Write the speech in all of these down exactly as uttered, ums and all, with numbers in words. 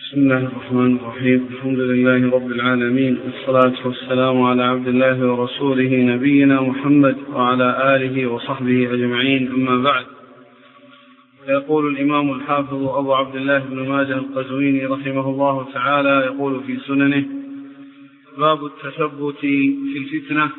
بسم الله الرحمن الرحيم. الحمد لله رب العالمين، والصلاة والسلام على عبد الله ورسوله نبينا محمد وعلى آله وصحبه أجمعين، أما بعد. يقول الإمام الحافظ أبو عبد الله بن ماجه القزويني رحمه الله تعالى يقول في سننه: باب التثبت في الفتنة.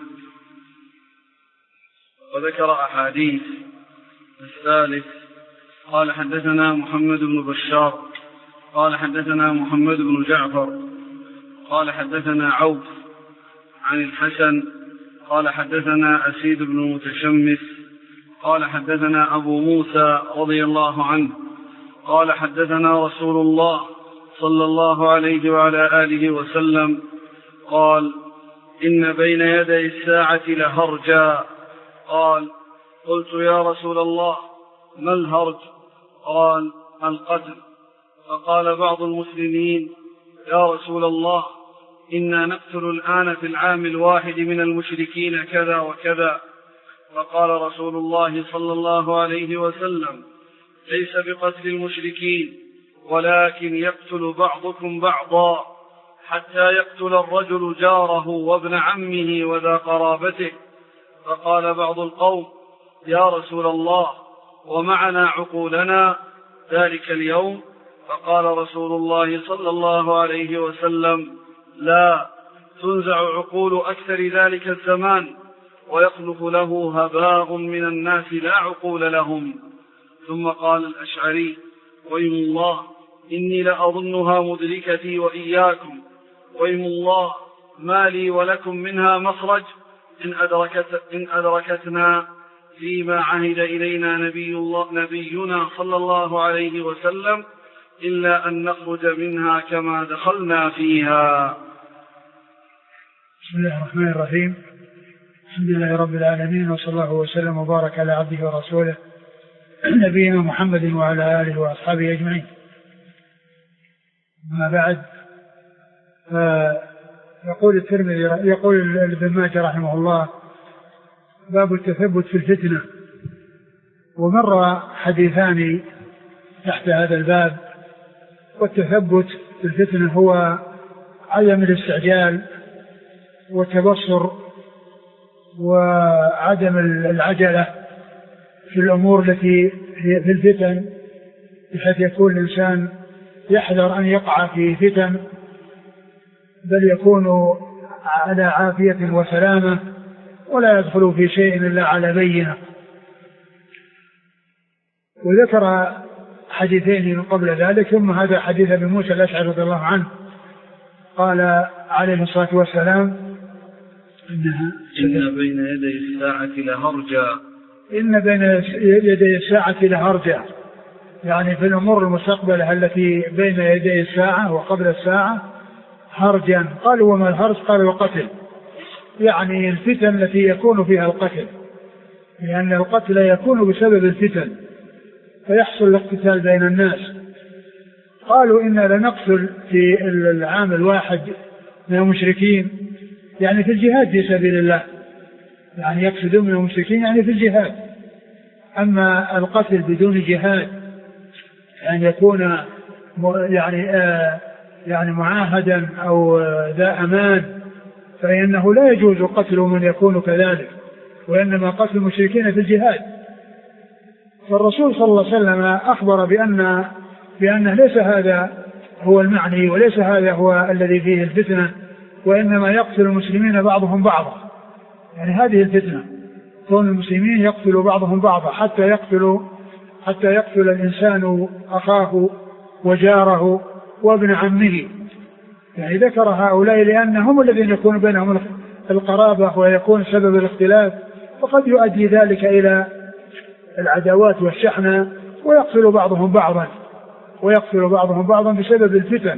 وذكر أحاديث. الثالث: قال حدثنا محمد بن بشار قال حدثنا محمد بن جعفر قال حدثنا عوف عن الحسن قال حدثنا أسيد بن متشمس قال حدثنا أبو موسى رضي الله عنه قال حدثنا رسول الله صلى الله عليه وعلى آله وسلم قال: إن بين يدي الساعة لهرجا. قال: قلت يا رسول الله ما الهرج؟ قال: القتل. فقال بعض المسلمين: يا رسول الله، إنا نقتل الآن في العام الواحد من المشركين كذا وكذا. فقال رسول الله صلى الله عليه وسلم: ليس بقتل المشركين، ولكن يقتل بعضكم بعضا، حتى يقتل الرجل جاره وابن عمه وذا قرابته. فقال بعض القوم: يا رسول الله، ومعنا عقولنا ذلك اليوم؟ فقال رسول الله صلى الله عليه وسلم: لا، تنزع عقول أكثر ذلك الزمان، ويخلف له هباء من الناس لا عقول لهم. ثم قال الأشعري: ويم الله، إني لأظنها مدركتي وإياكم، ويم الله ما لي ولكم منها مخرج إن, أدركت إن أدركتنا فيما عهد إلينا نبي الله نبينا صلى الله عليه وسلم، إلا أن نخرج منها كما دخلنا فيها. بسم الله الرحمن الرحيم. الحمد لله رب العالمين، وصلى الله وسلم وبارك على عبده ورسوله نبينا محمد وعلى آله وأصحابه أجمعين. ما بعد، يقول الترمذي يقول ابن ماجه رحمه الله: باب التثبت في الفتنة. ومر حديثان تحت هذا الباب. والتثبت في الفتنة هو عدم الاستعجال والتبصر وعدم العجلة في الأمور التي في الفتن، بحيث يكون الإنسان يحذر أن يقع في فتن، بل يكون على عافية وسلامة، ولا يدخل في شيء إلا على بينة. وذكر حديثين من قبل ذلك، ثم هذا حديث ابي موسى الأشعري رضي الله عنه قال عليه الصلاة والسلام: إنها إن بين يدي الساعة لهرجا. إن بين يدي الساعة لهرجا، يعني في الأمور المستقبلة التي بين يدي الساعة وقبل الساعة هرجا. قالوا: وما الهرج؟ قال: القتل، يعني الفتن التي يكون فيها القتل، لأن القتل يكون بسبب الفتن، فيحصل الاقتتال بين الناس. قالوا: إنا لنقتل في العام الواحد من المشركين، يعني في الجهاد في سبيل الله، يعني يقصدون من المشركين يعني في الجهاد. أما القتل بدون جهاد، يعني يكون يعني آه يعني معاهدا أو ذا أمان، فإنه لا يجوز قتل من يكون كذلك، وإنما قتل المشركين في الجهاد. فالرسول صلى الله عليه وسلم أخبر بأن بأنه ليس هذا هو المعني، وليس هذا هو الذي فيه الفتنة، وإنما يقتل المسلمين بعضهم بعضا. يعني هذه الفتنة، كون المسلمين يقتل بعضهم بعضا، حتى يقتل حتى يقتل الإنسان أخاه وجاره وابن عمه. يعني ذكر هؤلاء لأنهم الذين يكون بينهم القرابة ويكون سبب الاختلاف، وقد يؤدي ذلك إلى العداوات والشحنة، ويقتل بعضهم بعضا ويقتل بعضهم بعضا بسبب الفتن.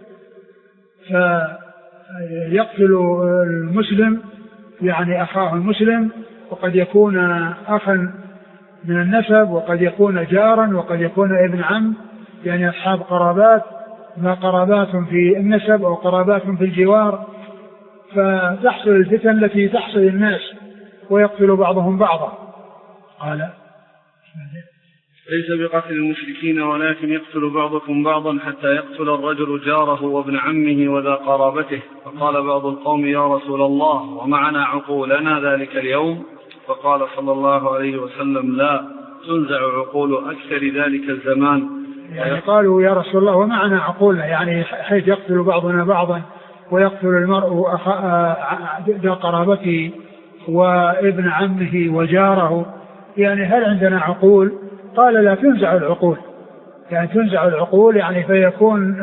فيقتل المسلم يعني أخاه المسلم، وقد يكون أخا من النسب، وقد يكون جارا، وقد يكون ابن عم، يعني أصحاب قرابات، ما قرابات في النسب أو قرابات في الجوار. فتحصل الفتن التي تحصل الناس، ويقتل بعضهم بعضا. قال: ليس بقتل المشركين ولكن يقتل بعضكم بعضا حتى يقتل الرجل جاره وابن عمه وذا قرابته. فقال بعض القوم يا رسول الله ومعنا عقولنا ذلك اليوم؟ فقال صلى الله عليه وسلم لا، تنزع عقول أكثر ذلك الزمان. يعني قالوا يا رسول الله ومعنا عقولنا، يعني حيث يقتل بعضنا بعضا ويقتل المرء ذا قرابته وابن عمه وجاره، يعني هل عندنا عقول؟ قال لا، تنزع العقول، يعني تنزع العقول يعني فيكون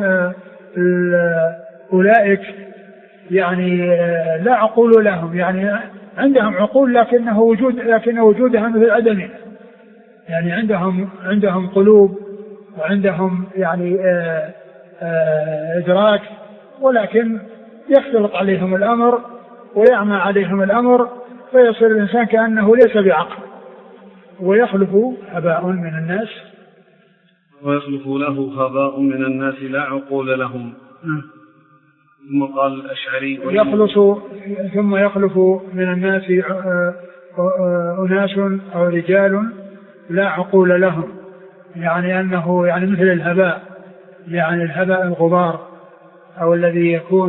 أولئك يعني لا عقول لهم، يعني عندهم عقول لكنه وجود لكن وجودها مثل عدمه، يعني عندهم عندهم قلوب وعندهم يعني آآ آآ إدراك، ولكن يختلط عليهم الأمر ويعمى عليهم الأمر فيصير الإنسان كأنه ليس بعقل، ويخلف هباء من الناس ويخلف له هباء من الناس لا عقول لهم. م. ثم قال الأشعري يخلص ثم يخلف من الناس أناس أو رجال لا عقول لهم، يعني أنه يعني مثل الهباء، يعني الهباء الغبار أو الذي يكون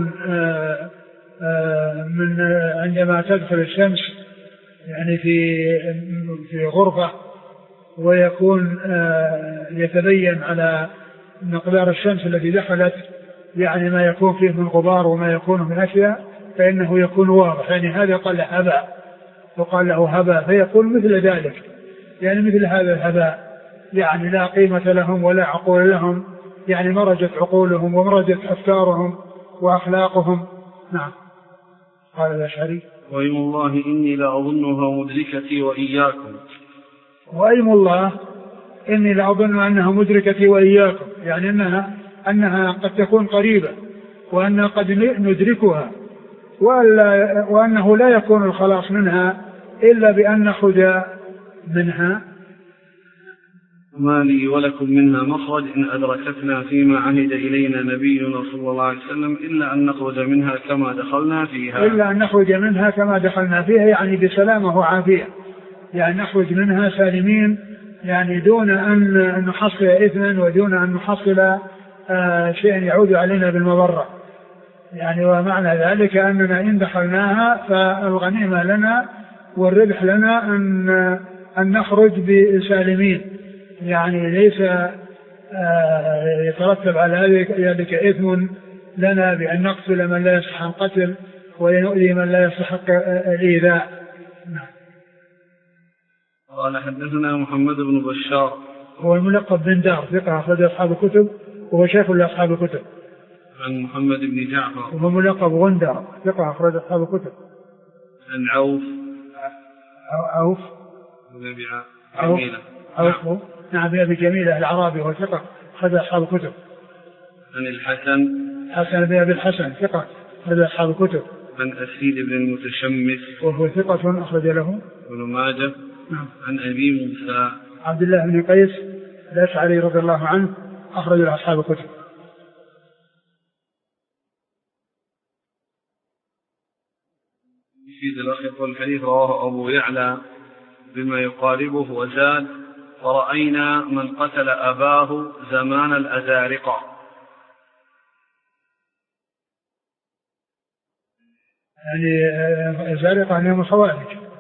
من عندما تدخل الشمس يعني في في غرفة ويكون يتبين على مقدار الشمس التي دخلت يعني ما يكون فيه من غبار وما يكون من أشياء فإنه يكون واضح، يعني هذا قال هباء وقال له هباء، فيكون مثل ذلك، يعني مثل هذا الهباء، يعني لا قيمة لهم ولا عقول لهم، يعني مرجت عقولهم ومرجت أفكارهم وأخلاقهم. نعم. قال الأشعري وأيم الله إني لأظنها مدركتي وإياكم. وأيم الله إني لأظن أنها مدركتي وإياكم، يعني أنها أنها قد تكون قريبة وأن قد ندركها، وأنه لا يكون الخلاص منها إلا بأن نخرج منها. ما لي ولكم منها مخرج إن أدركتنا فيما عهد إلينا نبينا صلى الله عليه وسلم إلا أن نخرج منها كما دخلنا فيها. إلا أن نخرج منها كما دخلنا فيها، يعني بسلامة وعافية، يعني نخرج منها سالمين، يعني دون أن نحصل إثما ودون أن نحصل آه شيئا يعود علينا بالمضرة، يعني ومعنى ذلك أننا إن دخلناها فالغنيمة لنا والربح لنا أن أن نخرج بسالمين، يعني ليس آه يترتب على ذلك إثم لنا بأن نقتل من لا يستحق القتل ونؤذي من لا يستحق الإيذاء. قال حدثنا محمد بن بشار هو الملقب بن دار، ثقة أخرج أصحاب الكتب وهو شيخ لأصحاب الكتب. عن محمد بن جعفر وهو ملقب غندر، ثقة أخرج أصحاب الكتب. عن عوف عوف جميلة عوف نعم أبي جميلة العرابي وهو ثقة أخرج أصحاب الكتب. عن الحسن حسن بن أبي الحسن ثقة أخرج أصحاب الكتب. عن أسيد بن المتشمس وهو ثقة أخرج له ابن ماجه. نعم. عن أبي موسى عبد الله بن قيس الأشعري رضي الله عنه أخرج له أصحاب الكتب. في الأخير الحديث رواه أبو يعلى بما يقاربه وزاد ورأينا من قتل أباه زمان الأزارقة. يعني الأزارقة أنهم خوارج.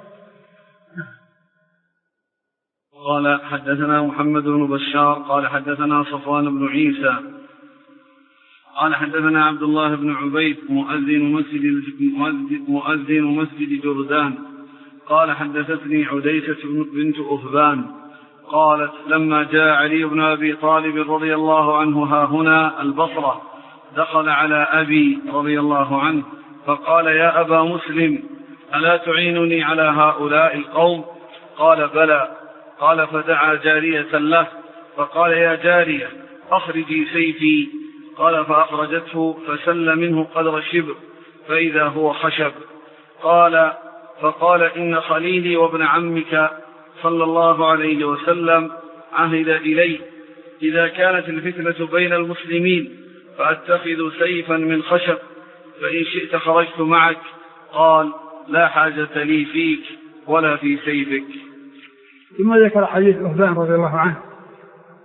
قال حدثنا محمد بن بشار قال حدثنا صفوان بن عيسى قال حدثنا عبد الله بن عبيد مؤذن مسجد مؤذن مسجد جردان قال حدثتني عديسة بنت أثبان قالت لما جاء علي بن أبي طالب رضي الله عنه ها هنا البصرة دخل على أبي رضي الله عنه فقال يا أبا مسلم ألا تعينني على هؤلاء القوم؟ قال بلى. قال فدعا جارية له فقال يا جارية أخرجي سيفي. قال فأخرجته فسل منه قدر شبر فإذا هو خشب. قال فقال إن خليلي وابن عمك صلى الله عليه وسلم عهد إلي إذا كانت الفتنة بين المسلمين فأتخذ سيفا من خشب فإن شئت خرجت معك. قال لا حاجة لي فيك ولا في سيفك. ثم ذكر حديث أثبان رضي الله عنه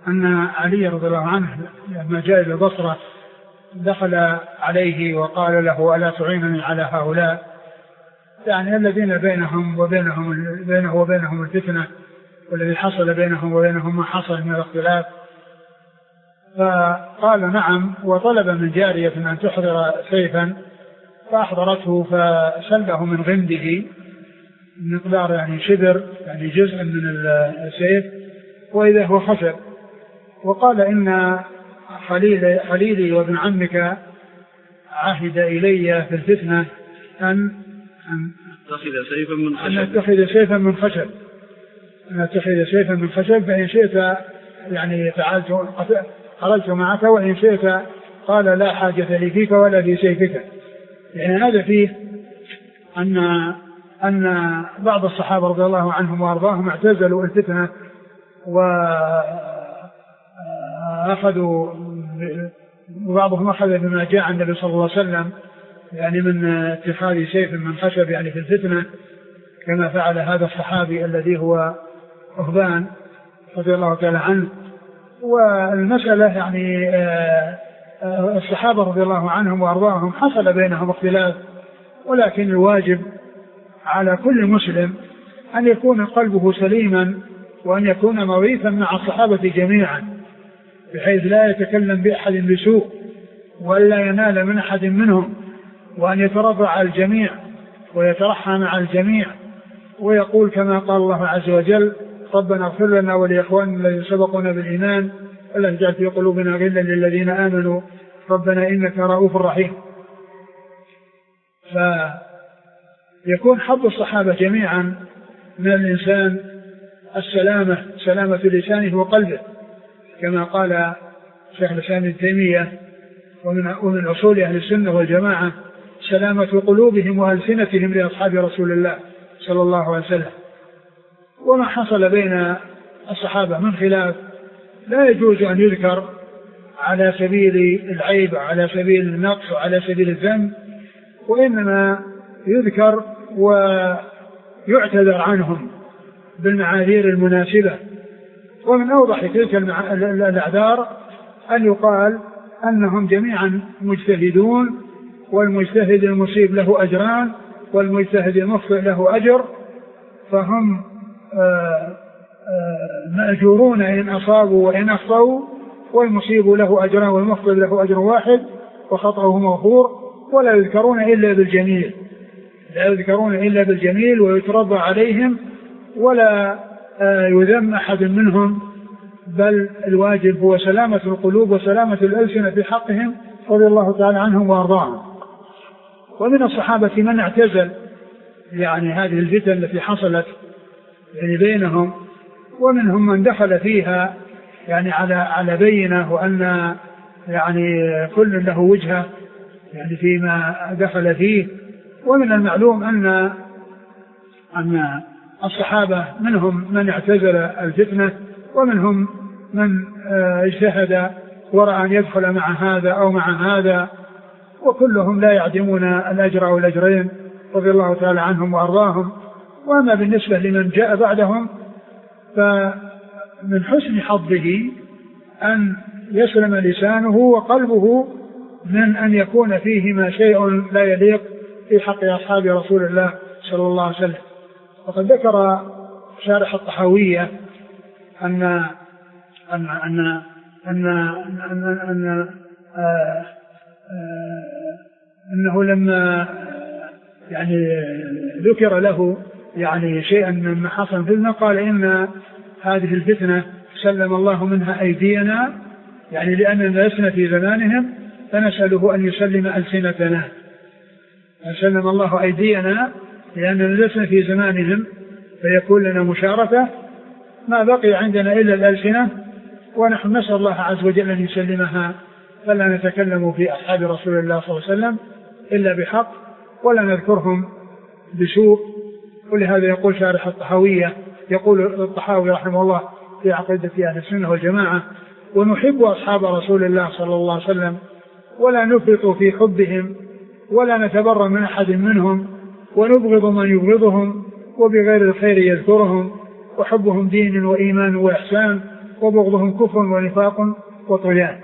أن علي رضي الله عنه لما جاء إلى البصرة دخل عليه وقال له: ألا تعينني على هؤلاء؟ يعني الذين بينهم وبينهم بينه وبينهم الفتنة، والذي حصل بينهم وبينهم ما حصل من الاختلاف. فقال: نعم. وطلب من جارية أن تحضر سيفا، فأحضرته فسلبه من غمده مقدار يعني شبر، يعني جزء من السيف، وإذا هو خشب. وقال: إن خليل خليلي وابن عمك عهد إلي في الفتنة أن أن أتخذ سيفا من خشب، أن أتخذ سيفا من خشب أن أتخذ سيفا من خشب فإن شئت يعني فعلت خرجت معك، وإن شئت قال: لا حاجة لي فيك ولا في سيفك. يعني هذا فيه أن أن بعض الصحابة رضي الله عنهم وأرضاهم اعتزلوا الفتنة وأخذوا، وبعضهم أخذ بما جاء عن النبي صلى الله عليه وسلم يعني من اتخاذ سيف من خشب يعني في الفتنة، كما فعل هذا الصحابي الذي هو أهبان رضي الله تعالى عنه. والمسألة يعني الصحابة رضي الله عنهم وأرضاهم حصل بينهم اختلاف، ولكن الواجب على كل مسلم أن يكون قلبه سليما، وأن يكون مريفا مع الصحابة جميعا، بحيث لا يتكلم بأحد بسوء ولا ينال من أحد منهم، وأن يترضى على الجميع ويترحم مع الجميع، ويقول كما قال الله عز وجل: ربنا اغفر لنا ولإخواننا الذين سبقونا بالإيمان ولا تجعل في قلوبنا غلا للذين آمنوا ربنا إنك رؤوف رحيم. فيكون حظ الصحابة جميعا من الإنسان السلامة، سلامة لسانه وقلبه، كما قال شيخ الإسلام ابن تيمية: ومن ومن أصول أهل السنة والجماعة سلامة قلوبهم وألسنتهم لأصحاب رسول الله صلى الله عليه وسلم. وما حصل بين الصحابة من خلاف لا يجوز أن يذكر على سبيل العيب وعلى سبيل النقص وعلى سبيل الذم، وإنما يذكر ويعتذر عنهم بالمعاذير المناسبة. ومن أوضح تلك الأعذار أن يقال أنهم جميعا مجتهدون، والمجتهد المصيب له أجران والمجتهد المخطئ له أجر، فهم مأجورون إن أصابوا وإن أخطأوا، والمصيب له أجران والمخطئ له أجر واحد وخطأه مغفور. ولا يذكرون إلا بالجميل، لا يذكرون إلا بالجميل ويترضى عليهم، ولا يذم أحد منهم، بل الواجب هو سلامة القلوب وسلامة الألسنة في حقهم رضي الله تعالى عنهم وأرضاهم. ومن الصحابة من اعتزل يعني هذه الفتن التي حصلت يعني بينهم، ومنهم من دخل فيها يعني على على بينة، وأن يعني كل له وجهة يعني فيما دخل فيه. ومن المعلوم أن أن الصحابة منهم من اعتزل الفتنة، ومنهم من اجتهد ورأى أن يدخل مع هذا أو مع هذا، وكلهم لا يعدمون الأجر أو الأجرين رضي الله تعالى عنهم وأرضاهم. وأما بالنسبة لمن جاء بعدهم فمن حسن حظه أن يسلم لسانه وقلبه من أن يكون فيهما شيء لا يليق في حق أصحاب رسول الله صلى الله عليه وسلم. وقد ذكر شارح الطحاوية أن أن أن أن أن, أن آه آه أنه لما يعني ذكر له يعني شيئا مما حصل في الفتنة قال: إن هذه الفتنة سلم الله منها أيدينا، يعني لأننا لسنا في زمانهم فنسأله أن يسلم ألسنتنا. سلم الله أيدينا لأننا لسنا في زمانهم فيكون لنا مشاركة، ما بقي عندنا إلا الألسنة، ونحن نسأل الله عز وجل أن يسلمها، فلا نتكلم في أصحاب رسول الله صلى الله عليه وسلم إلا بحق، ولا نذكرهم بسوء. ولهذا يقول شارح الطحاوية، يقول الطحاوي رحمه الله في عقيدة أهل السنة والجماعة: ونحب أصحاب رسول الله صلى الله عليه وسلم ولا نفرط في حبهم ولا نتبرأ من أحد منهم، ونبغض من يبغضهم وبغير الخير يذكرهم، وحبهم دين وإيمان وإحسان، وبغضهم كفر ونفاق وطغيان.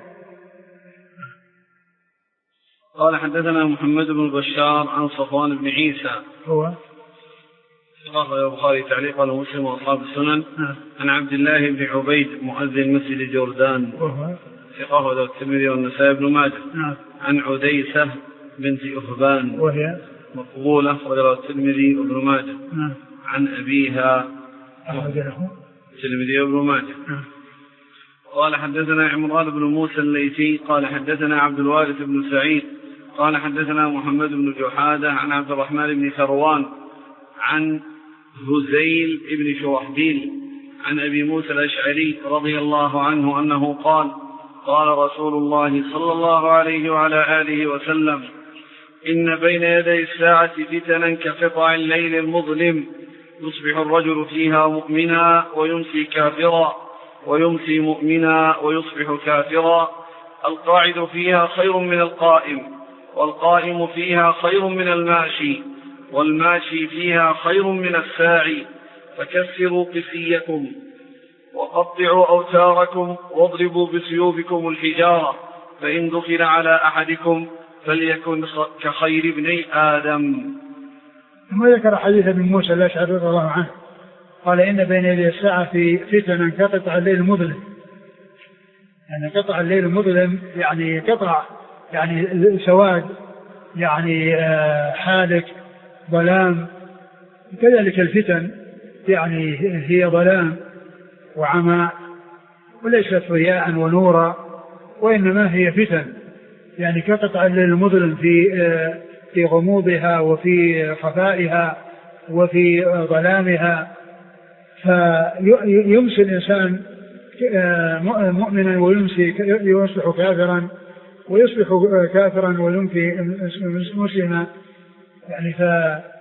قال حدثنا محمد بن بشار عن صفوان بن عيسى هو قال البخاري تعليقا ومسلم واصحاب السنن عن عبد الله بن عبيد مؤذن مسجد جوردان وهو ثقة الترمذي والنسائي بن ماجه عن عديسة بنت أهبان وهي مقبولة ورواه الترمذي وابن ماجه عن أبيها الترمذي وابن ماجه. قال حدثنا عمران بن موسى الليثي قال حدثنا عبد الوارث بن سعيد قال حدثنا محمد بن جحادة عن عبد الرحمن بن ثروان عن هزيل بن شرحبيل عن أبي موسى الأشعري رضي الله عنه أنه قال قال رسول الله صلى الله عليه وعلى آله وسلم إن بين يدي الساعة فتنا كقطع الليل المظلم يصبح الرجل فيها مؤمنا ويمسي كافرا ويمسي مؤمنا ويصبح كافرا القاعد فيها خير من القائم والقائم فيها خير من الماشي والماشي فيها خير من الساعي فكسروا قسيكم وقطعوا أوتاركم واضربوا بسيوفكم الحجارة فإن دخل على أحدكم فليكن كخير ابني آدم. ثم ذكر حديث ابن موسى الأشعري رضي الله عنه قال إن بين يدي الساعة في فتنة كقطع الليل المظلم. يعني قطع الليل المظلم يعني قطع يعني سواد يعني حالك ظلام. كذلك الفتن يعني هي ظلام وعمى وليست ضياء ونورا وإنما هي فتن يعني كقطع الليل المظلم في في غموضها وفي خفائها وفي ظلامها. فيمسي الإنسان مؤمنا ويمسي يصبح كافرا ويصبح كافرا ويمسي مسلما يعني ف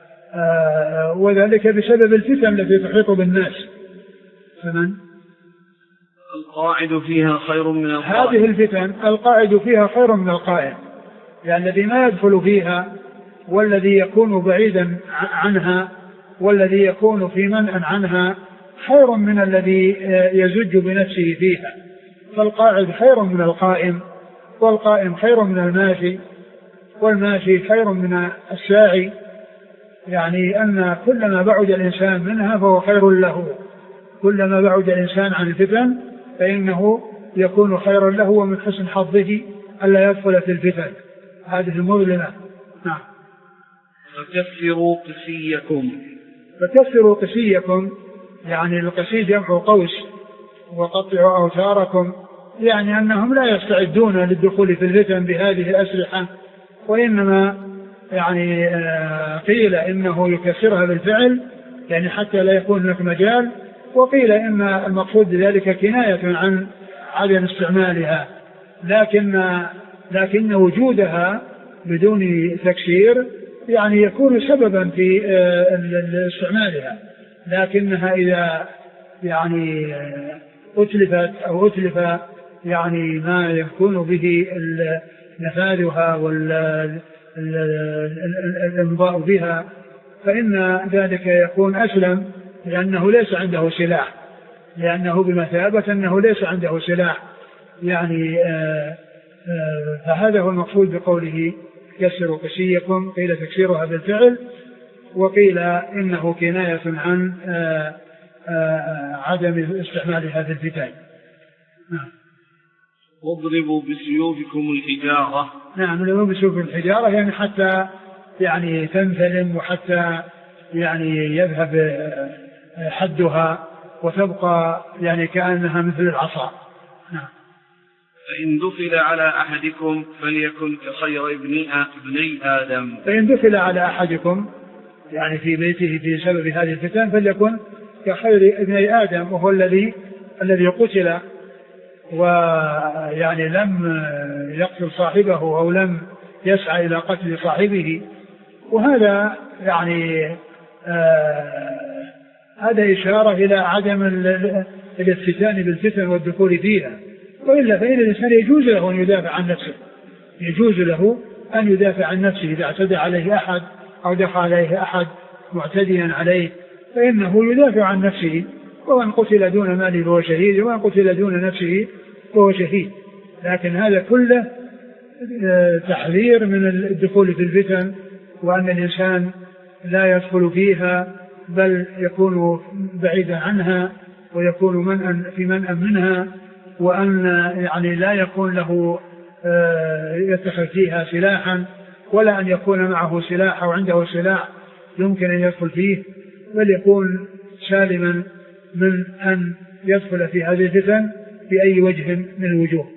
وذلك بسبب الفتن التي تحيط بالناس. فمن القاعد فيها خير من القائم. هذه الفتن القاعد فيها خير من القائم يعني الذي ما يدخل فيها والذي يكون بعيدا عنها والذي يكون في منأ عنها خير من الذي يزج بنفسه فيها. فالقاعد خير من القائم والقائم خير من الماشي والماشي خير من الساعي. يعني أن كلما بعد الإنسان منها فهو خير له. كلما بعد الإنسان عن الفتن فإنه يكون خيرا له ومن حسن حظه ألا يدخل في الفتن هذه المظلمة. نعم. فكسروا قسيكم. فكسروا قسيكم يعني القسي جمع قوس وقطعوا أوتاركم يعني أنهم لا يستعدون للدخول في الفتن بهذه الأسلحة وإنما يعني قيل إنه يكسرها بالفعل يعني حتى لا يكون هناك مجال وقيل إن المقصود بذلك كناية عن عدم استعمالها لكن لكن وجودها بدون تكسير يعني يكون سببا في استعمالها لكنها إذا يعني أتلفت أو أتلف يعني ما يكون به نفاذها والإمضاء بها فإن ذلك يكون أسلم لأنه ليس عنده سلاح لأنه بمثابة أنه ليس عنده سلاح يعني آآ آآ فهذا هو المقصود بقوله كسروا قسيكم. قيل تكسيرها بالفعل وقيل إنه كناية عن آآ آآ عدم استعمالها في الفتن. نعم. واضربوا بسيوفكم الحجارة. نعم اضربوا بسيوفكم الحجارة يعني حتى يعني تنثلم وحتى يعني يذهب حدها وتبقى يعني كأنها مثل العصا. نعم. فإن دخل على أحدكم فليكن كخير ابني آدم. فإن دخل على أحدكم يعني في بيته في سبب هذه الفتن فليكن كخير ابني آدم وهو الذي الذي قتل ويعني لم يقتل صاحبه أو لم يسعى إلى قتل صاحبه وهذا يعني آه هذا إشارة إلى عدم الافتتان بالفتن والدخول فيها وإلا فإن الإنسان يجوز له أن يدافع عن نفسه يجوز له أن يدافع عن نفسه إذا اعتدى عليه أحد أو دخل عليه أحد معتديا عليه فإنه يدافع عن نفسه ومن قتل دون ماله فهو شهيد، ومن قتل دون نفسه فهو شهيد. لكن هذا كله تحذير من الدخول في الفتن، وأن الإنسان لا يدخل فيها بل يكون بعيدا عنها ويكون منأ في منأ منها، وأن يعني لا يكون له يتخذ فيها سلاحا، ولا أن يكون معه سلاح أو عنده سلاح يمكن أن يدخل فيه، بل يكون سالما من أن يدخل في هذه الفتن بأي وجه من الوجوه.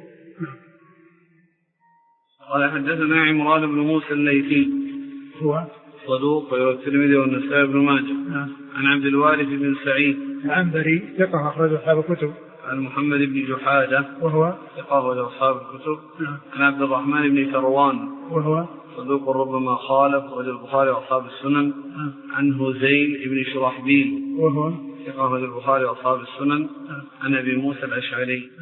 قال حدثنا عمران بن موسى الليثي هو صدوق والترمذي والنسائي بن ماجه عن عبد الوارث بن سعيد العنبري ثقة أخرج أصحاب الكتب عن محمد بن جحادة وهو ثقة أخرج أصحاب الكتب عن عبد الرحمن بن ثروان وهو صدوق ربما خالف أخرج البخاري وأصحاب السنن عن هذيل بن شرحبيل وهو ثقة أخرج البخاري وأصحاب السنن عن أبي موسى الأشعري.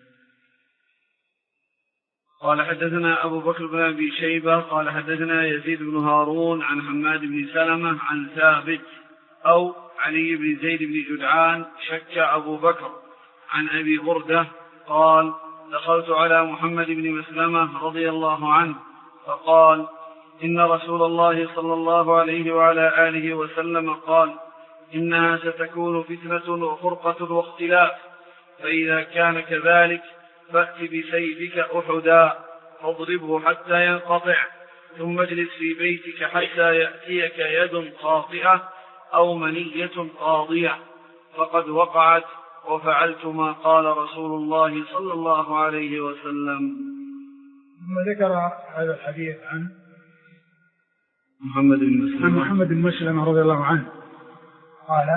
قال حدثنا أبو بكر بن أبي شيبة قال حدثنا يزيد بن هارون عن حماد بن سلمة عن ثابت أو علي بن زيد بن جدعان شك أبو بكر عن أبي بردة قال دخلت على محمد بن مسلمة رضي الله عنه فقال إن رسول الله صلى الله عليه وعلى آله وسلم قال إنها ستكون فتنة وفرقة واختلاف، فإذا كان كذلك فأت بسيفك أحدا فاضربه حتى ينقطع، ثم اجلس في بيتك حتى يأتيك يد خاطئة أو منية قاضية، فقد وقعت وفعلت ما قال رسول الله صلى الله عليه وسلم. ثم ذكر هذا الحديث عن محمد بن مسلم عن محمد بن مسلم رضي الله عنه قال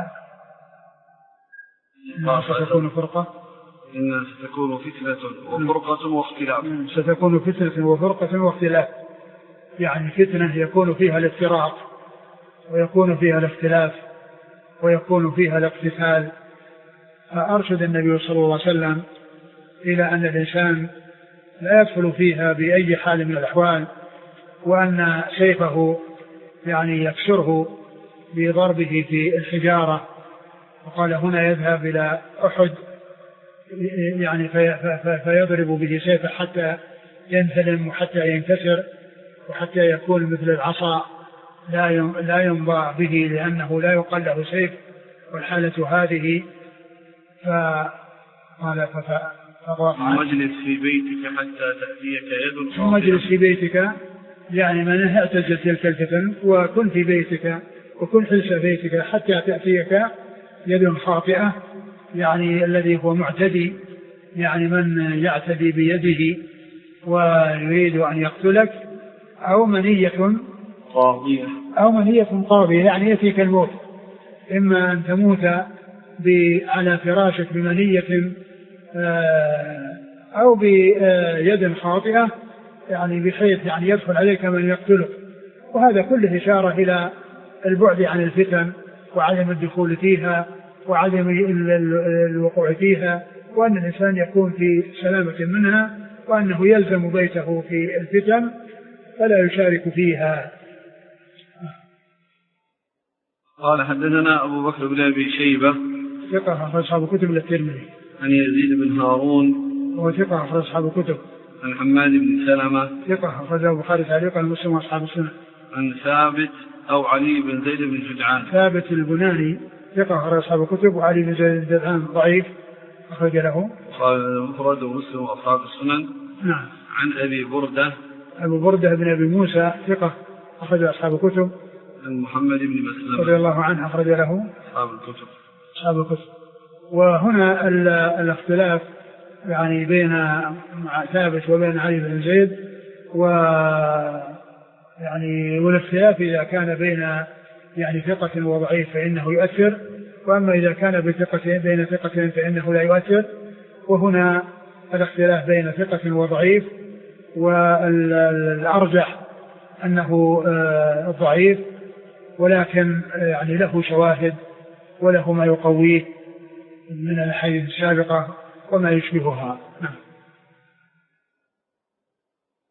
إنها ستكون فرقة إنها ستكون فتنة وفرقة واختلاف ستكون فتنة وفرقة واختلاف، يعني فتنة يكون فيها الافتراق ويكون فيها الاختلاف ويكون فيها الاقتتال. فأرشد النبي صلى الله عليه وسلم إلى أن الإنسان لا يدخل فيها بأي حال من الأحوال، وأن سيفه يعني يكسره بضربه في الحجارة. وقال هنا يذهب إلى أحد يعني في في فيضرب به سيفه حتى ينثلم وحتى ينكسر وحتى يكون مثل العصا لا ينبع به، لأنه لا يقال له سيف. والحالة هذه فقال مجلس في بيتك حتى تأتيك يد خاطئة. مجلس في بيتك يعني من اعتزل تلك الفتن، وكن في بيتك وكن حلس بيتك حتى تأتيك يد خاطئة، يعني الذي هو معتدي، يعني من يعتدي بيده ويريد أن يقتلك، أو منية قاضية أو منية قاضية يعني يأتيك الموت، إما أن تموت على فراشك بمنية أو بيد خاطئة، يعني بحيث يعني يدخل عليك من يقتلك. وهذا كله إشارة إلى البعد عن الفتن وعدم الدخول فيها وعدم الوقوع فيها، وأن الإنسان يكون في سلامة منها، وأنه يلزم بيته في الفتن فلا يشارك فيها. قال حدثنا أبو بكر بن أبي شيبة ثقة أخرج أصحاب الكتب للترمذي. عن يزيد بن هارون وهو ثقة أخرج أصحاب الكتب. عن حماد بن سلمة ثقة أخرجه البخاري تعليقا ومسلم وأصحاب السنة. عن ثابت أو علي بن زيد بن جدعان ثابت البناني ثقة أخرج أصحاب الكتب، وعلي بن زيد بن جدعان ضعيف أخرج له مفرد ومسلم وأصحاب السنن. نعم. عن أبي بردة أبو بردة بن أبي موسى ثقة أخرج أصحاب الكتب. عن محمد بن مسلم رضي الله عنه أخرج له أصحاب الكتب. أصحاب الكتب. وهنا الاختلاف يعني بين ثابت وبين علي بن زيد، و يعني والاختلاف إذا كان بين يعني ثقة وضعيف فإنه يؤثر، وأما إذا كان بثقة بين ثقة فإنه لا يؤثر. وهنا الاختلاف بين ثقة وضعيف، والأرجح أنه ضعيف، ولكن يعني له شواهد وله ما يقويه من الأحاديث السابقة وما يشبهها. نعم.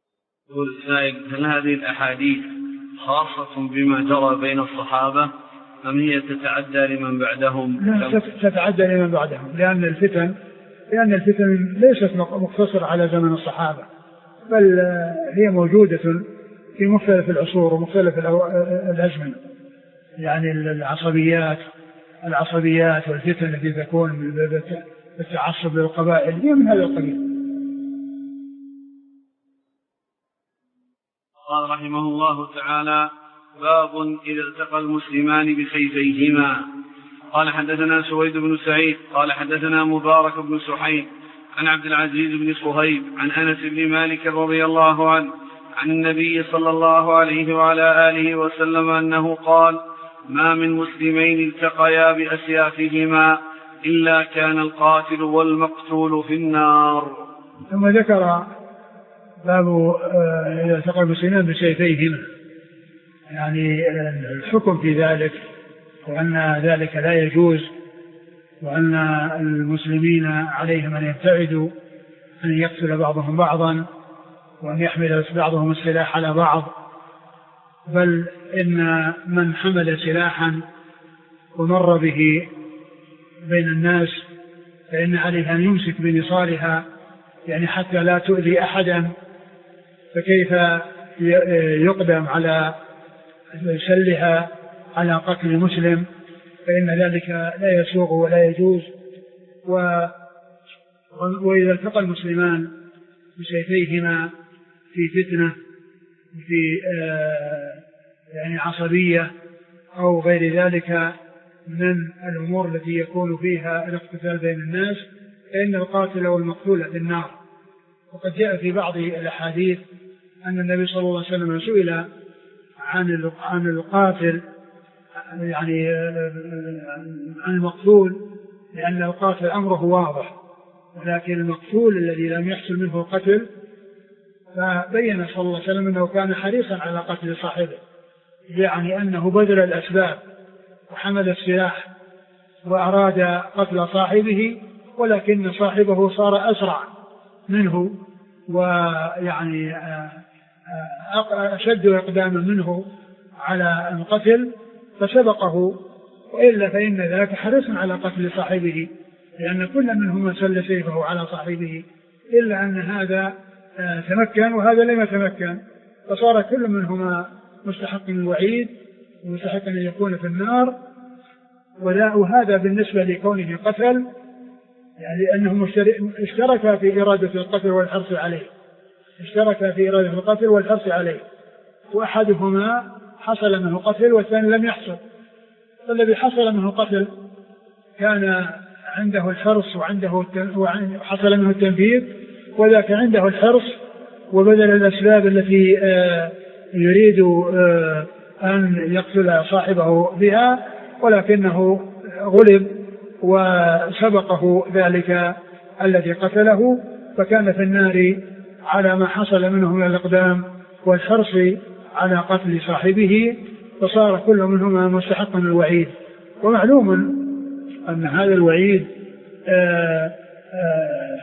يقول السائل: هل هذه الأحاديث خاصة بما جرى بين الصحابة أم هي تتعدى لمن بعدهم؟ لا، تتعدى لمن بعدهم، لأن الفتن لأن الفتن ليست مقتصرة على زمن الصحابة، بل هي موجودة في مختلف العصور ومختلف الأزمنة. يعني العصبيات العصبيات والفتن التي تكون بالتعصب للقبائل هي من هذا القبيل. قال رحمه الله تعالى: باب إذا التقى المسلمان بسيفيهما. قال حدثنا سويد بن سعيد قال حدثنا مبارك بن سحيم عن عبد العزيز بن صهيب عن أنس بن مالك رضي الله عنه عن النبي صلى الله عليه وعلى آله وسلم أنه قال: ما من مسلمين التقيا بأسيافهما إلا كان القاتل والمقتول في النار. ثم ذكر باب إذا التقى المسلمان بسيفيهما، يعني الحكم في ذلك، وأن ذلك لا يجوز، وأن المسلمين عليهم أن يبتعدوا أن يقتل بعضهم بعضا، وأن يحمل بعضهم السلاح على بعض، بل إن من حمل سلاحا ومر به بين الناس فإن عليه أن يمسك بنصالها، يعني حتى لا تؤذي أحدا، فكيف يقدم على سلها على قتل مسلم؟ فإن ذلك لا يسوغ ولا يجوز. و... وإذا التقى المسلمان بسيفيهما في فتنة، في آه يعني عصبية أو غير ذلك من الأمور التي يكون فيها الاقتتال بين الناس، فإن القاتل والمقتول في النار. وقد جاء في بعض الأحاديث أن النبي صلى الله عليه وسلم سئل عن عن القاتل، يعني عن المقتول، لأن القاتل أمره واضح، ولكن المقتول الذي لم يحصل منه قتل، فبين صلى الله عليه وسلم أنه كان حريصا على قتل صاحبه، يعني أنه بذل الأسباب وحمل السلاح وأراد قتل صاحبه، ولكن صاحبه صار أسرع منه ويعني أشد إقداما منه على القتل فسبقه، وإلا فإن ذاك حرص على قتل صاحبه، لأن كل منهما سل سيفه على صاحبه، إلا أن هذا تمكن وهذا لم يتمكن، فصار كل منهما مستحق الوعيد ومستحق أن يكون في النار. وهذا بالنسبة لكونه قتل، يعني أنهم اشتركا في إرادة القتل والحرص عليه اشتركا في إرادة القتل والحرص عليه وأحدهما حصل منه قتل والثاني لم يحصل. فالذي حصل منه قتل كان عنده الحرص وعنده حصل منه التنفيذ، وذاك عنده الحرص وبذل الأسباب التي يريد أن يقتل صاحبه بها، ولكنه غلب وسبقه ذلك الذي قتله، فكان في النار على ما حصل منه من الإقدام والحرص على قتل صاحبه، فصار كل منهما مستحقا الوعيد. ومعلوم أن هذا الوعيد آآ آآ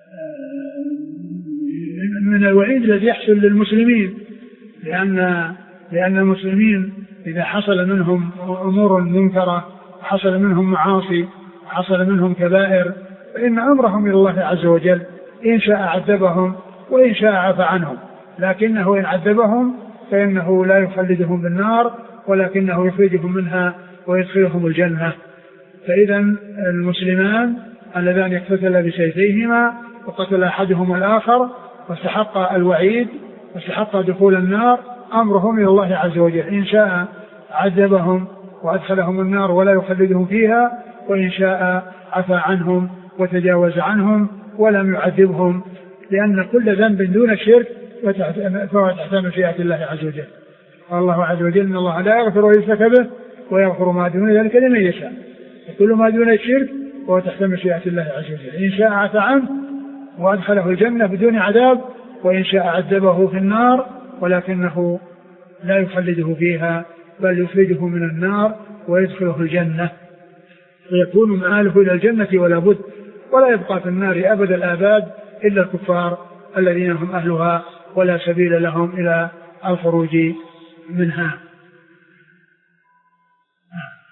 من الوعيد الذي يحصل للمسلمين، لأن لأن المسلمين إذا حصل منهم أمور منكرة، حصل منهم معاصي، حصل منهم كبائر، فإن أمرهم إلى الله عز وجل، إن شاء عذبهم وإن شاء عفى عنهم، لكنه إن عذبهم فإنه لا يخلدهم بالنار، ولكنه يخرجهم منها ويدخلهم الجنة. فإذا المسلمان اللذان اقتتلا بسيفيهما وقتل أحدهما الآخر واستحق الوعيد واستحق دخول النار، أمرهم إلى الله عز وجل، إن شاء عذبهم وأدخلهم النار ولا يخلدهم فيها، وإن شاء عفى عنهم وتجاوز عنهم ولم يعذبهم، لأن كل ذنب دون الشرك فهو تحت مشيئة الله عز وجل. قال الله عز وجل: إن الله لا يغفر أن يشرك به ويغفر ما دون ذلك لمن يشاء. كل ما دون الشرك فهو تحت مشيئة الله عز وجل، إن شاء عفى عنه وأدخله الجنة بدون عذاب، وإن شاء عذبه في النار ولكنه لا يخلده فيها بل يخرجه من النار ويدخله الجنة، فيكون مآله إلى الجنة ولا بد، ولا يبقى في النار أبد الآباد إلا الكفار الذين هم أهلها ولا سبيل لهم إلى الخروج منها.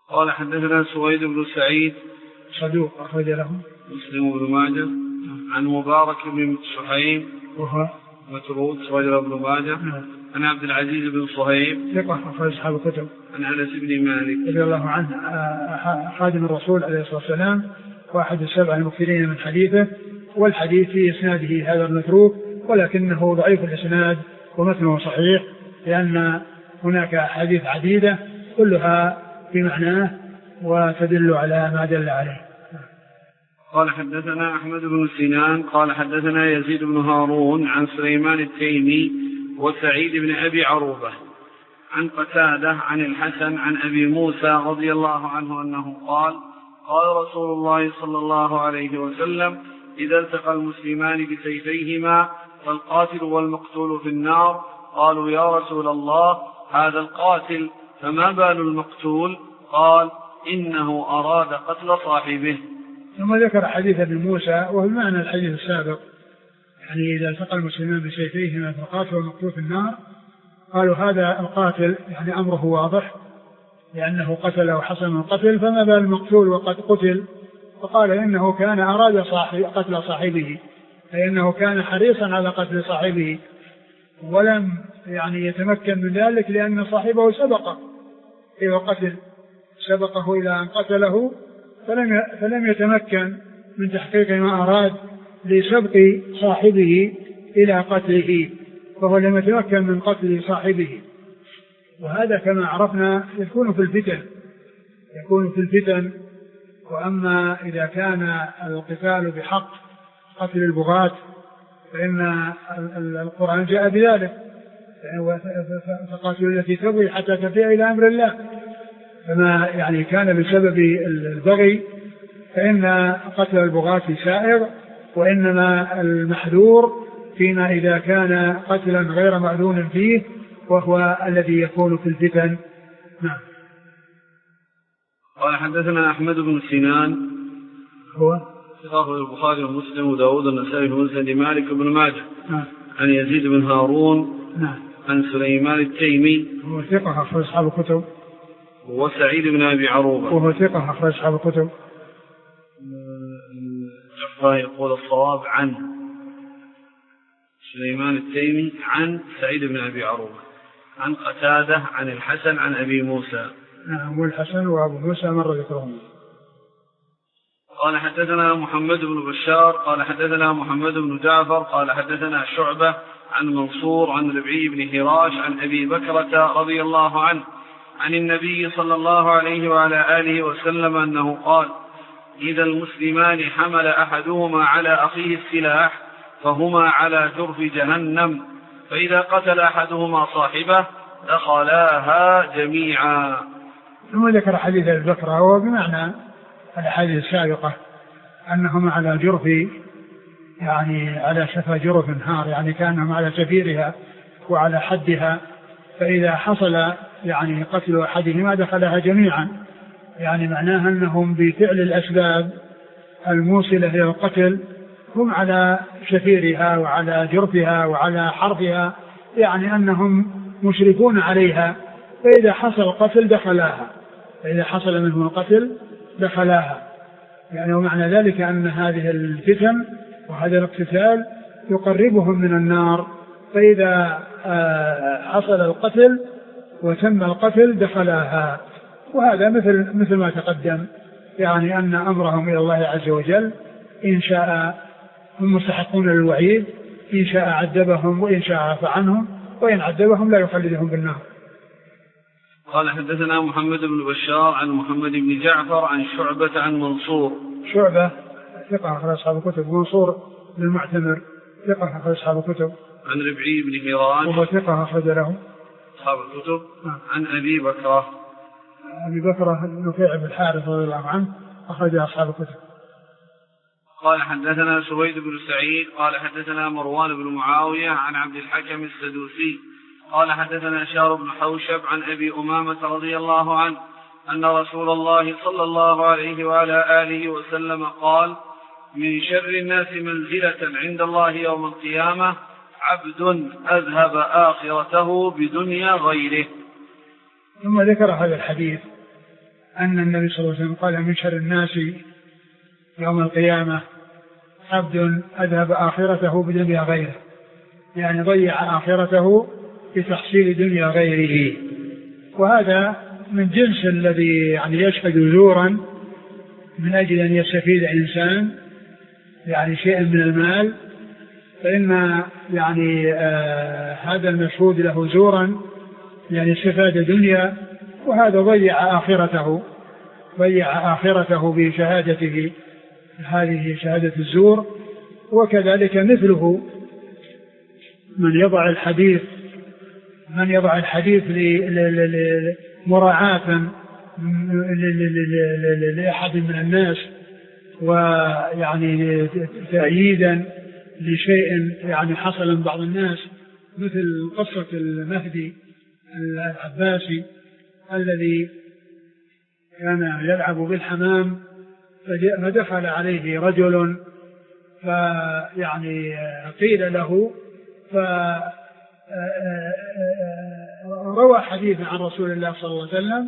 قال حدثنا سويد بن سعيد صدوق أخرج له مسلم بن ماجه. عن مبارك بن سحيم وهو متروك أخرج له ابن ماجه. عن عبد العزيز بن صهيب ثقة أخرج أصحاب الكتب. عن أنس بن مالك رضي الله عنه خادم الرسول عليه الصلاة والسلام واحد السبع المكثرين من حديثه، والحديث في إسناده هذا المتروك ولكنه ضعيف الإسناد ومتنه صحيح، لأن هناك حديث عديدة كلها في معناه وتدل على ما دل عليه. قال حدثنا أحمد بن سنان قال حدثنا يزيد بن هارون عن سليمان التيمي وسعيد بن أبي عروبة عن قتادة عن الحسن عن أبي موسى رضي الله عنه أنه قال قال رسول الله صلى الله عليه وسلم إذا التقى المسلمان بسيفيهما فالقاتل والمقتول في النار. قالوا يا رسول الله هذا القاتل فما بال المقتول؟ قال إنه أراد قتل صاحبه. ثم ذكر حديث ابن موسى وهو معنى الحديث السابق، يعني إذا التقى المسلمان بسيفيهما فالقاتل والمقتول في النار. قالوا هذا القاتل يعني أمره واضح لأنه قتل وحصل من القتل، فما بال المقتول وقد قتل؟ فقال إنه كان أراد صاحب قتل صاحبه، أي أنه كان حريصا على قتل صاحبه ولم يعني يتمكن من ذلك لأن صاحبه سبقه إلى قتل، سبقه إلى أن قتله فلم فلم يتمكن من تحقيق ما أراد لسبق صاحبه إلى قتله، فهو لم يتمكن من قتل صاحبه. وهذا كما عرفنا يكون في الفتن يكون في الفتن وأما إذا كان القتال بحق قتل البغاة فإن القرآن جاء بذلك، فقاتلوا التي تبغي حتى تفيء إلى أمر الله. فما يعني كان بسبب البغي فإن قتل البغاة سائر، وإنما المحذور فيما إذا كان قتلا غير مأذون فيه وهو الذي يكون في الفتن. نعم. قال حدثنا أحمد بن سنان هو ثقة البخاري ومسلم وداود النسائي في مسند مالك بن ماجه. نعم. عن يزيد بن هارون. نعم. عن سليمان التيمي هو ثقة أخرج أصحاب الكتب. وسعيد بن أبي عروبة وهو ثقة أخرج أصحاب الكتب. جعفر يقول الصواب عن سليمان التيمي عن سعيد بن أبي عروبة عن قتادة عن الحسن عن أبي موسى. نعم. والحسن وأبو موسى مر ذكرهم. قال حدثنا محمد بن بشار قال حدثنا محمد بن جعفر قال حدثنا شعبة عن منصور عن ربعي بن هراش عن أبي بكرة رضي الله عنه عن النبي صلى الله عليه وعلى آله وسلم أنه قال إذا المسلمان حمل أحدهما على أخيه السلاح فهما على جرف جهنم، فإذا قتل أحدهما صاحبه دخلاها جميعا. ثم ذكر حديث أبي بكر وهو بمعنى الحديث السابقة أنهم على جرف يعني على شفا جرف نهار، يعني كانهم على سفيرها وعلى حدها، فإذا حصل يعني قتل أحدهما دخلها جميعا، يعني معناها أنهم بفعل الأسباب الموصلة إلى القتل هم على شفيرها وعلى جرفها وعلى حرفها، يعني أنهم مشركون عليها، فإذا حصل القتل دخلها فإذا حصل منهم القتل دخلها. يعني ومعنى ذلك أن هذه الفتن وهذا الاقتتال يقربهم من النار، فإذا حصل القتل وتم القتل دخلها. وهذا مثل مثل ما تقدم، يعني أن أمرهم إلى الله عز وجل، إن شاء هم مستحقون للوعيد، إن شاء عذبهم وإن شاء عفى عنهم، وإن عذبهم لا يخلدهم بالنار. قال حدثنا محمد بن بشار عن محمد بن جعفر عن شعبة عن منصور. شعبة ثقة أخرج أصحاب الكتب. منصور للمعتمر ثقة أخرج أصحاب الكتب. عن ربعي بن هراش وهو ثقة أخرج له أصحاب الكتب. عن أبي بكرة أبي بكرة نفيع بن الحارث رضي الله عنه أخرج أصحاب الكتب. قال حدثنا سويد بن سعيد قال حدثنا مروان بن معاوية عن عبد الحكم السدوسي قال حدثنا شار بن حوشب عن أبي أمامة رضي الله عنه أن رسول الله صلى الله عليه وعلى آله وسلم قال من شر الناس منزلة عند الله يوم القيامة عبد أذهب آخرته بدنيا غيره. ثم ذكر هذا الحديث أن النبي صلى الله عليه وسلم قال من شر الناس يوم القيامة عبد أذهب آخرته بدنيا غيره، يعني ضيع آخرته بتحصيل دنيا غيره. وهذا من جنس الذي يعني يشهد زورا من أجل أن يستفيد إنسان يعني شيئا من المال، فإن يعني آه هذا المشهود له زورا يعني استفاد دنيا، وهذا ضيع آخرته ضيع آخرته بشهادته هذه شهادة الزور. وكذلك مثله من يضع الحديث من يضع الحديث مراعاة لأحد من الناس ويعني تأييدا لشيء يعني حصل من بعض الناس، مثل قصة المهدي العباسي الذي كان يلعب بالحمام فدخل عليه رجل فيعني قيل له فروى حديثا عن رسول الله صلى الله عليه وسلم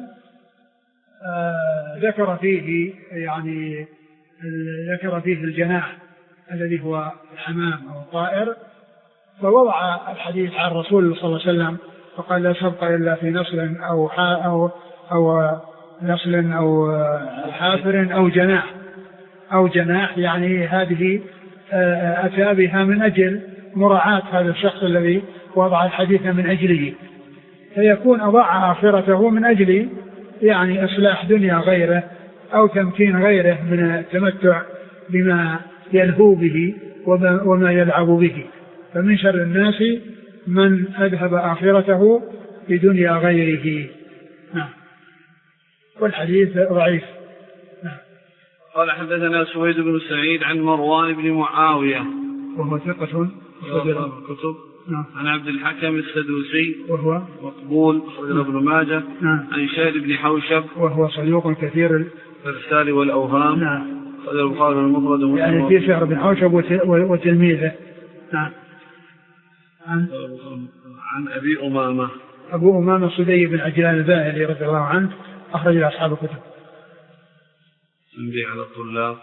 ذكر فيه يعني ذكر فيه الجناح الذي هو الحمام أو الطائر، فوضع الحديث عن رسول صلى الله عليه وسلم فقال لا سبق إلا في نصل أو أو أو نصل أو حافر أو جناح أو جناح يعني هذه أتى بها من أجل مراعاة هذا الشخص الذي وضع الحديث من أجله، فيكون أضاع آخرته من أجل يعني إصلاح دنيا غيره أو تمكين غيره من التمتع بما يلهو به وما يلعب به. فمن شر الناس من أذهب آخرته بدنيا غيره. نعم. والحديث ضعيف. نعم. قال حدثنا سويد بن سعيد عن مروان بن معاوية وهو ثقة الكتب نعم. عن عبد الحكم السدوسي وهو مقبول أخرجه ابن ماجه نعم. عن شهر بن حوشب وهو صدوق كثير الإرسال والأوهام نعم. أخرجه البخاري المفرد يعني في شهر بن حوشب وتلميذه. نعم. عن عن أبي أمامة أبو أمامة صدي بن عجلان الباهلي رضي الله عنه أخرج أصحاب الكتب. تنبيه على الطلاب.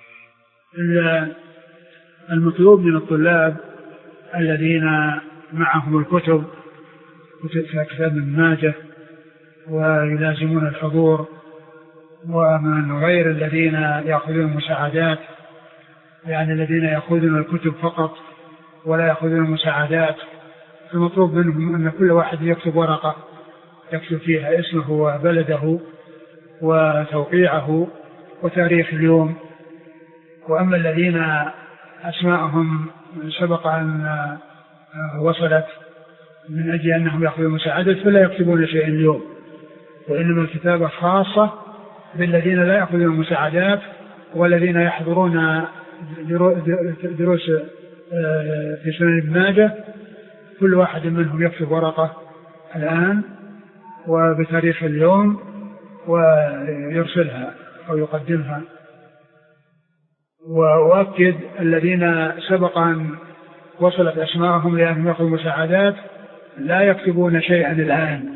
المطلوب من الطلاب الذين معهم الكتب كتاب ابن ماجه ويلازمون الحضور، ومن غير الذين يأخذون المساعدات، يعني الذين يأخذون الكتب فقط ولا يأخذون المساعدات، المطلوب منهم أن كل واحد يكتب ورقة يكتب فيها اسمه وبلده وتوقيعه وتاريخ اليوم. وأما الذين أسماءهم سبق أن وصلت من أجل أنهم يأخذون مساعدة فلا يكتبون شيئا اليوم، وإنما الكتابة خاصة بالذين لا يأخذون مساعدات والذين يحضرون دروس في سنن ابن ماجه. كل واحد منهم يكتب ورقة الآن وبتاريخ اليوم ويرسلها أو يقدمها. وأؤكد الذين سبق أن وصلت أسماءهم لأنهم يأخذوا مساعدات لا يكتبون شيئا الآن.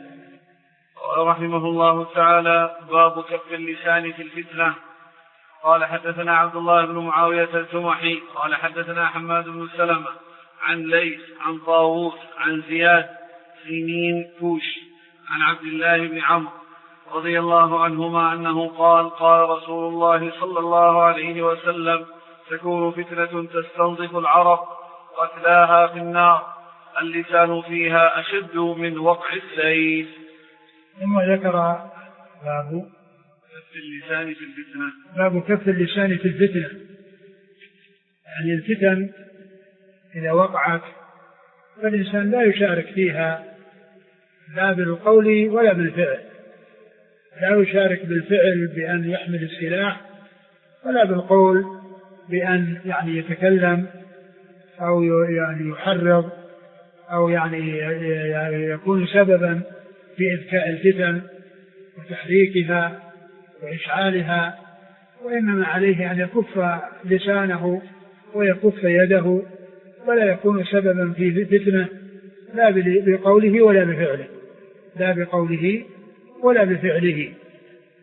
رحمه الله تعالى. باب كف اللسان في الفتنة. قال حدثنا عبد الله بن معاوية الجمحي قال حدثنا حماد بن سلمة عن ليث عن طاووس عن زياد سنين توش عن عبد الله بن عمرو رضي الله عنهما أنه قال قال رسول الله صلى الله عليه وسلم تكون فتنة تستنظف العرب قتلاها في النار اللسان فيها أشد من وقع السيف. ثم ذكر باب كف اللسان في الفتنة. باب كف اللسان في الفتنة، يعني الفتن إذا وقعت فالإنسان لا يشارك فيها لا بالقول ولا بالفعل، لا يشارك بالفعل بأن يحمل السلاح ولا بالقول بأن يعني يتكلم أو يعني يحرض أو يعني يكون سببا في إذكاء الفتن وتحريكها وإشعالها، وإنما عليه أن يكف لسانه ويكف يده ولا يكون سببا في فتنة لا بقوله ولا بفعله لا بقوله ولا بفعله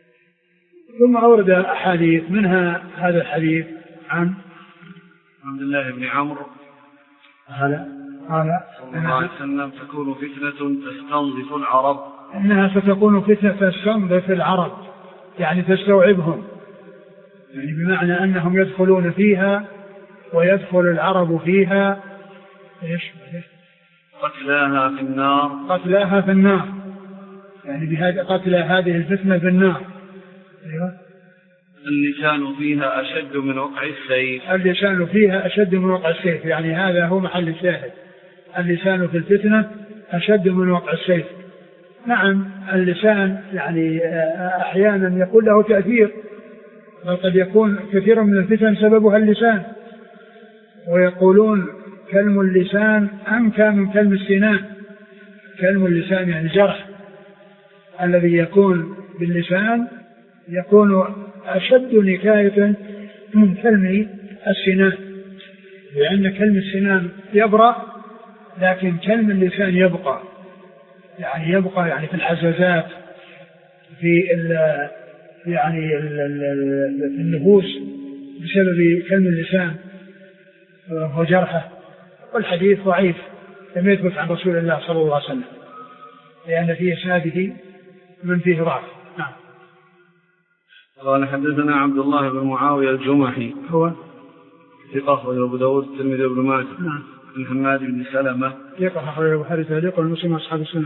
ثم أورد أحاديث منها هذا الحديث عن عبد الله بن عمرو هذا قال صلى الله عليه وسلم تكون فتنة تستنظف العرب، إنها ستكون فتنة تستنظف العرب يعني تستوعبهم، يعني بمعنى أنهم يدخلون فيها ويدخل العرب فيها إيش قتلاها في النار قتلاها في النار، يعني بهذا قتل هذه الفتنة في النار. أيوة. اللسان فيها أشد من وقع السيف، اللسان فيها أشد من وقع السيف، يعني هذا هو محل الشاهد، اللسان في الفتنة أشد من وقع السيف. نعم اللسان يعني أحيانا يكون له تأثير، بل قد يكون كثير من الفتن سببها اللسان، ويقولون كلم اللسان أنكى من كلم السنان. كلم اللسان يعني جرح الذي يكون باللسان يكون أشد نكاية من كلم السنان، لأن كلم السنان يبرأ لكن كلم اللسان يبقى، يعني يبقى يعني في الحزازات في ال يعني ال ال النفوس بسبب كلم اللسان وجرحه. والحديث ضعيف لم يثبت عن رسول الله صلى الله عليه وسلم، لأن فيه إسناده من فيه ضعف. نعم. قال حدثنا عبد الله بن معاوية الجمحي هو ثقة أخرجه أبو داود الترمذي وابن ماجه. نعم. عن حماد بن سلمة ثقة أخرجه البخاري تعليقا ومسلم أصحاب السنة.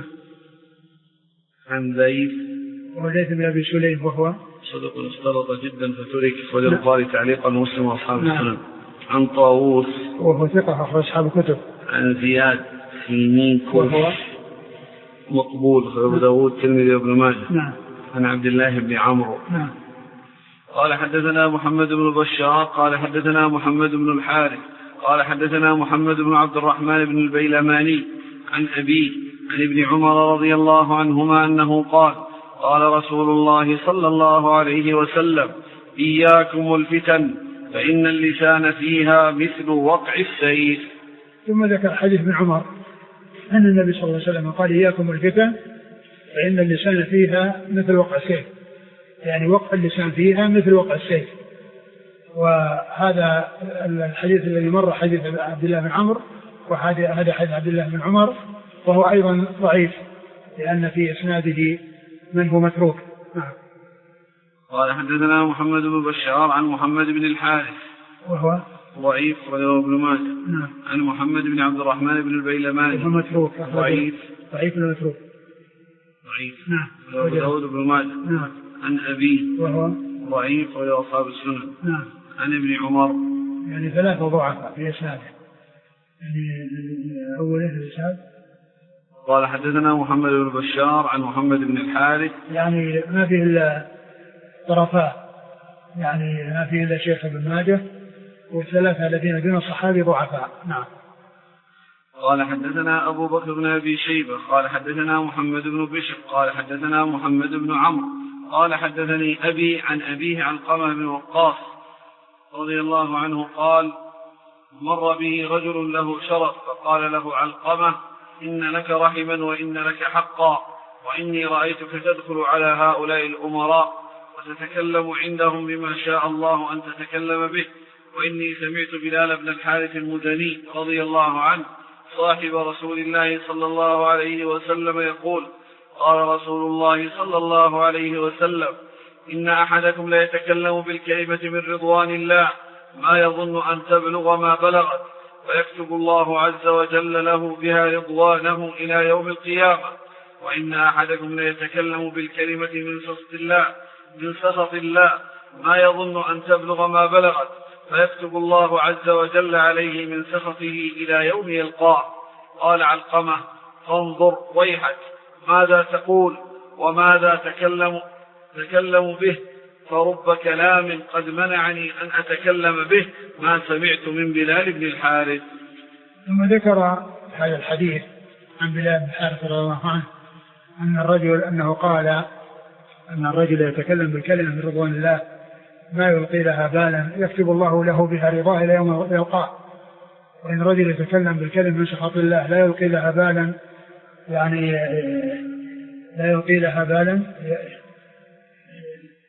عن زيد وليث بن أبي سليم وهو صدق استلط جدا فترك، أخرجه البخاري تعليقا ومسلم أصحاب نعم. السنة. عن طاووس وهو ثقة أخرج أصحاب الكتب. عن زياد سينين وهو مقبول، أخرجه أبو داود الترمذي وابن ماجه. نعم. عن عبد الله بن عمرو. نعم. قال حدثنا محمد بن بشار قال حدثنا محمد بن الحارث قال حدثنا محمد بن عبد الرحمن بن البيلماني عن أبيه عن ابن عمر رضي الله عنهما أنه قال قال رسول الله صلى الله عليه وسلم إياكم الفتن فإن اللسان فيها مثل وقع السيف. ثم ذكر حديث ابن عمر أن النبي صلى الله عليه وسلم قال إياكم الفتن فإن اللسان فيها مثل وقع السيف، يعني وقع اللسان فيها مثل وقع السيف. وهذا الحديث الذي مر حديث عبد الله بن عمرو، وهذا حديث عبد الله بن عمر، وهو أيضا ضعيف لأن في إسناده من هو متروك. نعم. قال حدثنا محمد بن بشار عن محمد بن الحارث وهو ضعيف وله ابن ماجه. نعم. عن محمد بن عبد الرحمن بن البيلماني وهو متروك ضعيف ضعيف ولا متروك؟ ضعيف. نعم. وله داود بن ماجه. نعم. عن أبيه وهو ضعيف وله أصحاب السنن. نعم. عن ابن عمر يعني ثلاثة ضعفاء في إسناده، يعني أوله الإسناد. قال حدثنا محمد بن بشار عن محمد بن الحارث، يعني ما فيه إلا طرفاء، يعني ما فيه إلا شيخ ابن ماجه، والثلاثة الذين دون الصحابي ضعفاء. نعم. قال حدثنا أبو بكر بن أبي شيبة قال حدثنا محمد بن بشر قال حدثنا محمد بن عمرو قال حدثني أبي عن أبيه علقمة بن وقاص رضي الله عنه قال مر به رجل له شرف فقال له علقمة إن لك رحما وإن لك حقا، وإني رأيتك تدخل على هؤلاء الأمراء وتتكلم عندهم بما شاء الله أن تتكلم به، وإني سمعت بلال بن الحارث المزني رضي الله عنه صاحب رسول الله صلى الله عليه وسلم يقول قال رسول الله صلى الله عليه وسلم إن أحدكم لا يتكلم بالكلمة من رضوان الله ما يظن أن تبلغ ما بلغت، ويكتب الله عز وجل له بها رضوانه إلى يوم القيامة، وإن أحدكم لا يتكلم بالكلمة من سخط الله من سخط الله ما يظن أن تبلغ ما بلغت، فيكتب الله عز وجل عليه من سخطه إلى يوم يلقاه. قال علقمة فانظر ويحك ماذا تقول وماذا تكلم تكلم به، فرب كلام قد منعني أن أتكلم به ما سمعت من بلال بن الحارث. ثم ذكر هذا الحديث عن بلال بن الحارث رضي الله عنه أن الرجل أنه قال أن الرجل يتكلم بالكلمة من رضوان الله ما يلقي لها بالا يكتب الله له بها رضاه إلى يوم يلقاه، وإن رجل يتكلم بالكلمة من سخط الله لا يلقي لها بالا يعني لا يلقي لها بالا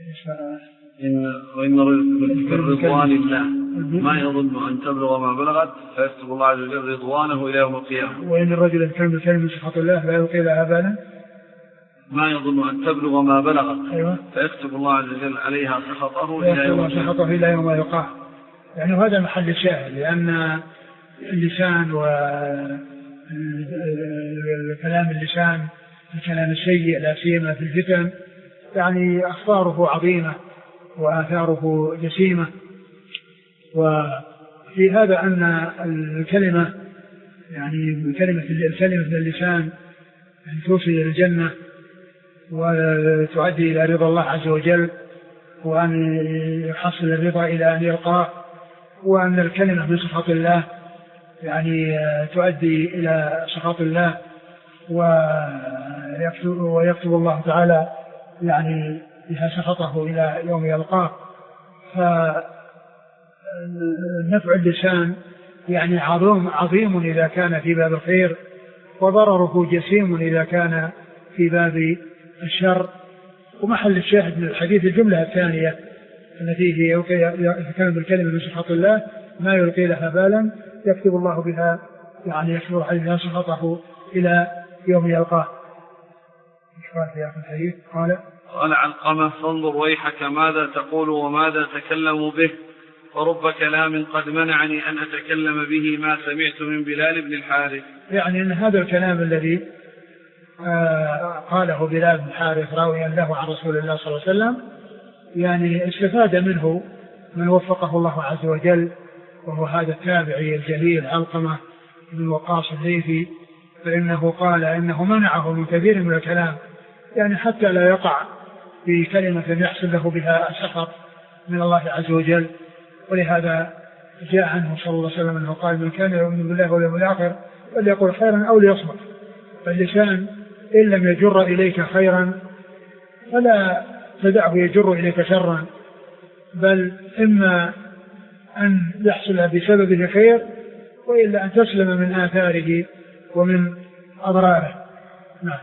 إن وإن رجل في رضوان الله ما يظن أن تبلغ ما بلغت فيكتب الله عز وجل رضوانه إلى يوم القيامة. وإن الرجل يتكلم بكلمة من سخط الله لا يلقي لها بالا ما يظن أن تبلغ ما بلغت. أيوة. فيكتب الله عز وجل عليها سخطه إلى يوم سخطه إلى يوم يلقاه. يعني هذا محل الشاهد، لأن اللسان وكلام اللسان الكلام السيء لا سيما في الفتن يعني أخطاره عظيمة وآثاره جسيمة. وفي هذا أن الكلمة يعني كلمة الكلمة من اللسان يعني توصل إلى الجنة وتؤدي إلى رضا الله عز وجل، وأن يحصل الرضا إلى أن يلقاه، وأن الكلمة من سخط الله يعني تؤدي إلى سخط الله ويكتب, ويكتب الله تعالى يعني بها سخطه إلى يوم يلقاه. فنفع اللسان يعني عظيم, عظيم إذا كان في باب الخير، وضرره جسيم إذا كان في باب الشر. ومحل الشاهد من الحديث الجملة الثانية التي هي يتكلم بالكلمة من سخط الله ما يلقي لها بالا يكتب الله بها يعني يكتب عليها سخطه إلى يوم يلقاه. قال قال علقمة فانظر ويحك ماذا تقول وماذا تكلم به، ورب كلام قد منعني أن أتكلم به ما سمعت من بلال بن الحارث. يعني أن هذا الكلام الذي آه قاله بلال بن الحارث راويا له عن رسول الله صلى الله عليه وسلم يعني استفاد منه من وفقه الله عز وجل، وهو هذا التابعي الجليل علقمة بن وقاص الليثي، فإنه قال إنه منعه من كثير من الكلام يعني حتى لا يقع في كلمة يحصل له بها السخط من الله عز وجل. ولهذا جاء عنه صلى الله عليه وسلم أنه قال من كان يؤمن بالله واليوم الآخر فليقل خيرا أو ليصمت. فاللسان إن لم يجر إليك خيرا فلا تدعه يجر إليك شرا، بل إما أن يحصل بسببه خير وإلا أن تسلم من آثاره ومن أضراره. نعم.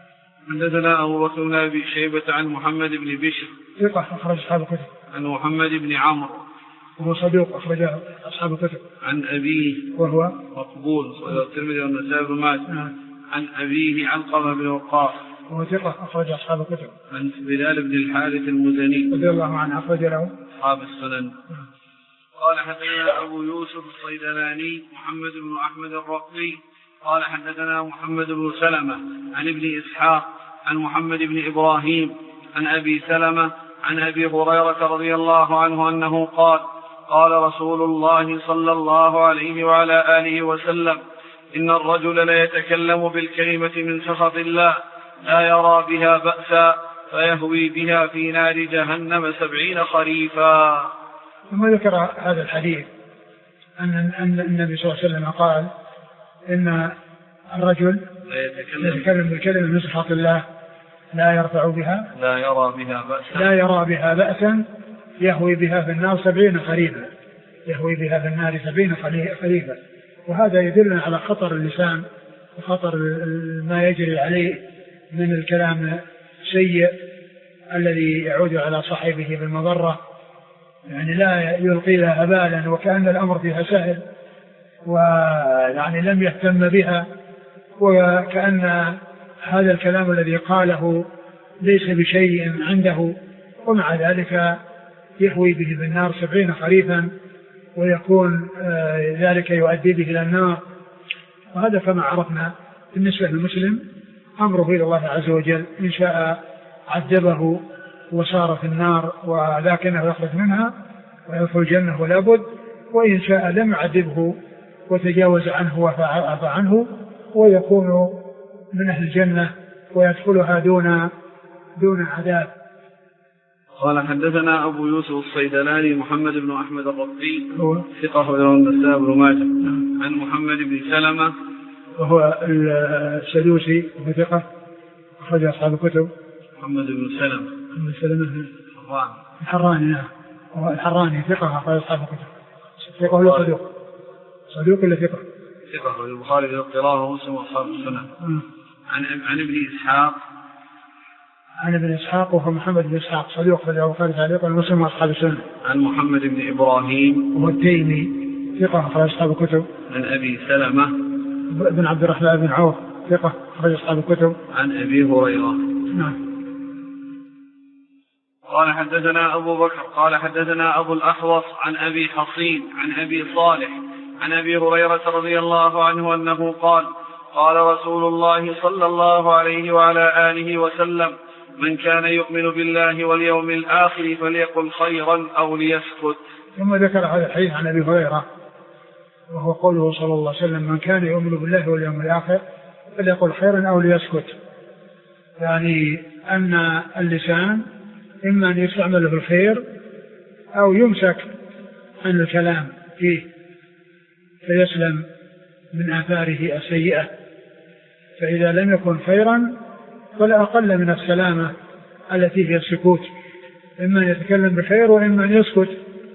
حدثنا أبو بكر بن أبي شيبة عن محمد بن بشر ثقة أخرج أصحاب الكتب. عن محمد بن عمرو وهو صدوق أخرج أصحاب الكتب. عن أبيه وهو مقبول الترمذي والنسائي بن ماجه. نعم. عن أبيه علقمة بن وقاص وهو ثقة أخرج أصحاب الكتب. عن بلال بن الحارث المزني رضي الله عنه أخرج له أصحاب السنن. قال حدثنا أبو يوسف الصيدلاني محمد بن أحمد الرقي قال حدثنا محمد بن سلمة عن ابن إسحاق عن محمد بن إبراهيم عن أبي سلمة عن أبي هريرة رضي الله عنه أنه قال قال رسول الله صلى الله عليه وعلى آله وسلم إن الرجل ليتكلم بالكلمة من سخط الله لا يرى بها بأسا فيهوي بها في نار جهنم سبعين خريفا. ثم ذكر هذا الحديث أن النبي صلى الله عليه وسلم قال إن الرجل يتكلم بالكلمة من سخط الله لا يرفع بها لا يرى بها بأسا لا يرى بها بأسا يهوي بها في النار سبعين خريفا يهوي بها في النار سبعين خريفا. وهذا يدل على خطر اللسان وخطر ما يجري عليه من الكلام السيء الذي يعود على صاحبه بالمضرة، يعني لا يلقي لها بالا وكأن الأمر فيها سهل ويعني لم يهتم بها، وكأن هذا الكلام الذي قاله ليس بشيء عنده، ومع ذلك يهوي به بالنار سبعين خريفا ويكون آه ذلك يؤدي به إلى النار. وهذا كما عرفنا بالنسبة للمسلم أمره إلى الله عز وجل، إن شاء عذبه وصار في النار ولكنه يخرج منها ويدخل الجنة ولا بد، وإن شاء لم يعذبه وتجاوز عنه وعفى عنه ويكون من أهل الجنة ويدخلها دون دون عذاب. قال حدثنا أبو يوسف الصيدلاني محمد بن أحمد الرقي هو ثقة له النسائي بن ماجه. عن محمد بن سلمة وهو السدوسي وهو ثقة أخرج أصحاب الكتب. محمد بن سلمة بن سلمة الحراني الحراني نعم وهو الحراني ثقة أخرج أصحاب الكتب. ثقة ولا صدوق؟ صدوق ولا ثقة؟ ثقة. البخاري في القراءة ومسلم وأصحاب السنن. عن عن ابن إسحاق عن ابن إسحاق وهو محمد بن إسحاق صدوق أخرجه البخاري تعليقا ومسلم وأصحاب السنة. عن محمد بن إبراهيم وهو التيمي ثقة أخرج أصحاب الكتب. عن أبي سلمة بن عبد الرحمن بن عوف ثقة أخرج أصحاب الكتب. عن أبي هريرة. نعم. قال حدثنا أبو بكر قال حدثنا أبو الأحوص عن أبي حصين عن أبي صالح عن أبي هريرة رضي الله عنه أنه قال قال رسول الله صلى الله عليه وعلى آله وسلم من كان يؤمن بالله واليوم الآخر فليقل خيرا أو ليسكت. ثم ذكر هذا الحديث عن أبي هريرة وهو قوله صلى الله عليه وسلم من كان يؤمن بالله واليوم الآخر فليقل خيرا أو ليسكت، يعني أن اللسان إما أن يستعمل في الخير أو يمسك عن الكلام فيه فيسلم من آثاره السيئة، فإذا لم يكن خيرا فلا أقل من السلامة التي هي السكوت، إما أن يتكلم بخير وإما أن يسكت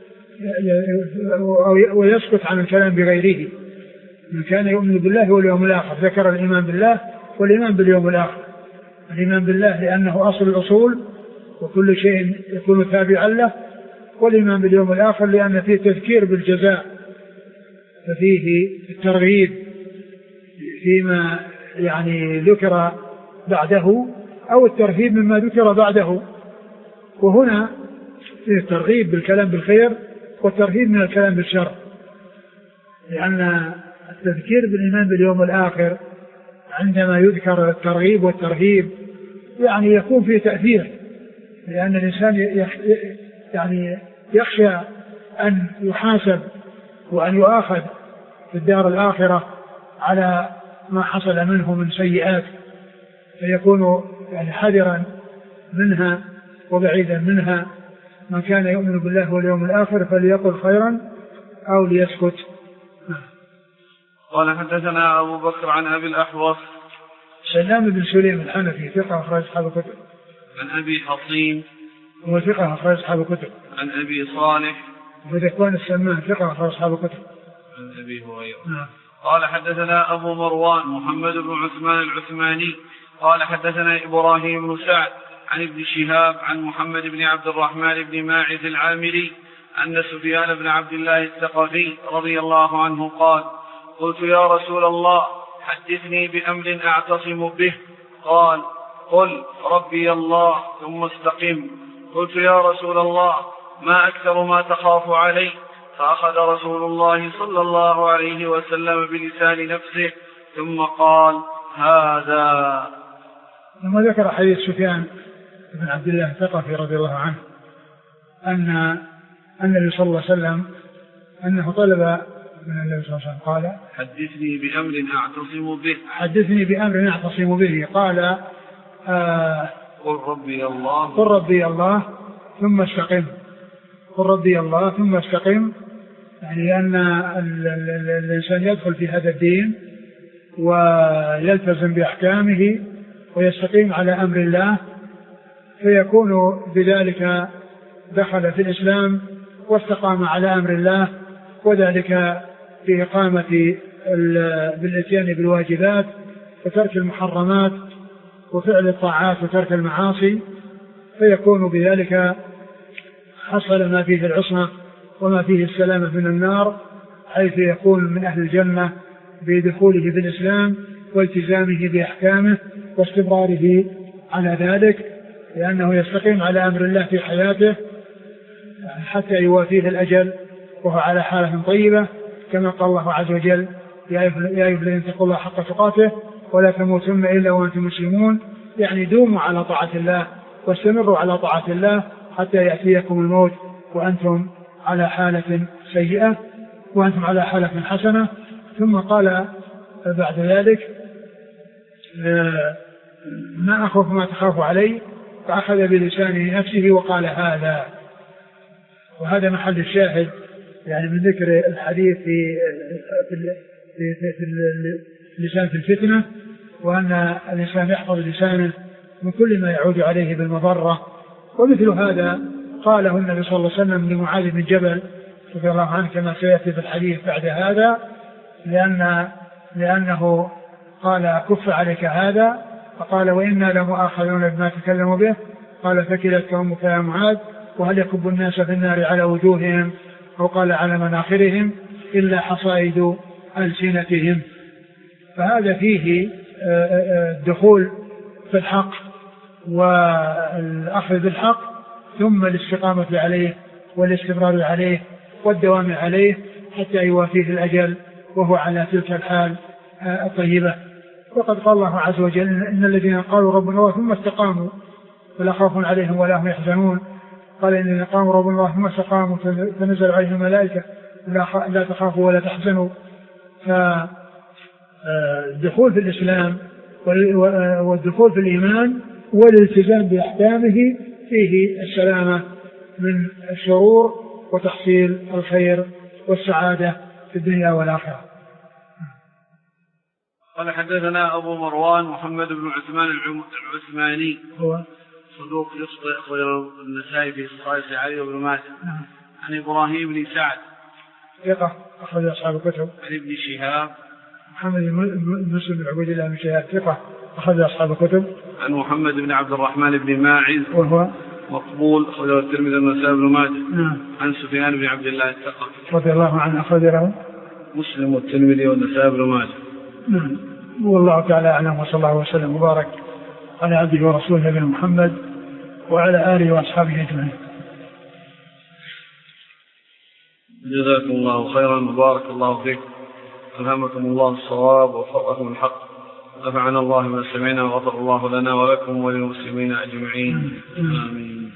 ويسكت عن الكلام بغيره. من كان يؤمن بالله واليوم الآخر، ذكر الإيمان بالله والإيمان باليوم الآخر. الإيمان بالله لأنه أصل الأصول وكل شيء يكون تابعا له، والإيمان باليوم الآخر لأن فيه تذكير بالجزاء، ففيه الترغيب فيما يعني ذكر بعده أو الترهيب مما ذكر بعده. وهنا فيه الترغيب بالكلام بالخير والترهيب من الكلام بالشر، لأن التذكير بالإيمان باليوم الآخر عندما يذكر الترغيب والترهيب يعني يكون فيه تأثير، لأن الإنسان يعني يخشى أن يحاسب وأن يؤاخذ في الدار الآخرة على ما حصل منه من سيئات، فيكون يعني حذرا منها وبعيدا منها. من كان يؤمن بالله واليوم الآخر فليقل خيرا أو ليسكت. قال حدثنا أبو بكر عن أبي الأحوص سلام بن سليم الحنفي ثقة أخرج أصحاب الكتب. عن أبي حصين هو ثقة أخرج أصحاب الكتب. عن أبي صالح وذكوان السمان ثقة أخرج أصحاب الكتب. عن أبي هريرة. نعم. قال حدثنا أبو مروان محمد بن عثمان العثماني قال حدثنا إبراهيم بن سعد عن ابن شهاب عن محمد بن عبد الرحمن بن ماعز العامري أن سفيان بن عبد الله الثقفي رضي الله عنه قال قلت يا رسول الله حدثني بأمر أعتصم به، قال قل ربي الله ثم استقم. قلت يا رسول الله ما أكثر ما تخاف علي؟ فأخذ رسول الله صلى الله عليه وسلم بلسان نفسه ثم قال هذا. ثم ذكر حديث سفيان بن عبد الله الثقفي رضي الله عنه أن النبي صلى الله عليه وسلم أنه طلب من النبي صلى الله عليه وسلم قال حدثني بأمر أعتصم به حدثني بأمر أعتصم به قال آه قل ربي الله قل ربي الله ثم استقم. قل ربي الله ثم استقم، يعني أن الإنسان يدخل في هذا الدين ويلتزم بأحكامه ويستقيم على أمر الله، فيكون بذلك دخل في الإسلام واستقام على أمر الله، وذلك في إقامة بالإتيان بالواجبات وترك المحرمات وفعل الطاعات وترك المعاصي، فيكون بذلك حصل ما فيه العصمة وما فيه السلامة من النار، حيث يكون من أهل الجنة بدخوله في الإسلام والتزامه بأحكامه واستمراره على ذلك، لأنه يستقيم على أمر الله في حياته حتى يوافيه الأجل وهو على حالة طيبة، كما قال الله عز وجل يا أيها الذين اتقوا الله حق تقاته ولا تموتن إلا وأنتم مسلمون، يعني دوموا على طاعة الله واستمروا على طاعة الله حتى يأتيكم الموت وأنتم على حالة سيئة وأنتم على حالة حسنة. ثم قال بعد ذلك ما أخوف ما تخاف علي، فأخذ بلسان نفسه وقال هذا. وهذا محل الشاهد يعني من ذكر الحديث في في, في, في, في اللسان في الفتنة، وأن الإنسان يحفظ لسانه من كل ما يعود عليه بالمضرة. ومثل هذا قاله النبي صلى الله عليه وسلم لمعاذ بن جبل رضي الله عنه كما سيأتي في الحديث بعد هذا، لأن لأنه قال كف عليك هذا، فقال وإنا لمؤاخذون بما تكلموا به. قال فكلتك أمك يا معاذ وهل يكب الناس في النار على وجوههم أو قال على مناخرهم إلا حصائد ألسنتهم. فهذا فيه الدخول في الحق والأخذ بالحق ثم الاستقامة عليه والاستمرار عليه والدوام عليه حتى يوافيه الأجل وهو على تلك الحال الطيبة. وقد قال الله عز وجل إن الذين قالوا ربنا الله ثم استقاموا فلا خوف عليهم ولا هم يحزنون. قال إن الذين قالوا ربنا الله ثم استقاموا تنزل عليهم الملائكة لا تخافوا ولا تحزنوا. فالدخول في الإسلام والدخول في الإيمان والالتزام بأحكامه فيه السلامة من الشرور وتحصيل الخير والسعادة في الدنيا والآخرة. قال حدثنا أبو مروان محمد بن عثمان العثماني هو صدوق يخطئ أخرج النسائي في صحيح علي وابن ماجه. عن إبراهيم بن سعد ثقة أخرج أصحاب الكتب. عن ابن شهاب محمد بن مسلم بن عبد الله بن شهاب ثقة أخرج أصحاب الكتب. عن محمد بن عبد الرحمن بن ماعز وهو مقبول أخرجه الترمذي والنسائي بن ماجه. نعم. عن سفيان بن عبد الله الثقفي رضي الله عنه أخرجه مسلم والترمذي والنسائي بن ماجه. نعم. والله تعالى أعلم وصلى الله وسلم وبارك على عبده ورسوله نبينا محمد وعلى آله وأصحابه أجمعين. جزاكم الله خيرا وبارك الله فيكم ألهمكم الله الصواب ووفقكم الحق نفعنا الله ما سمعنا وغفر الله لنا ولكم وللمسلمين أجمعين آمين.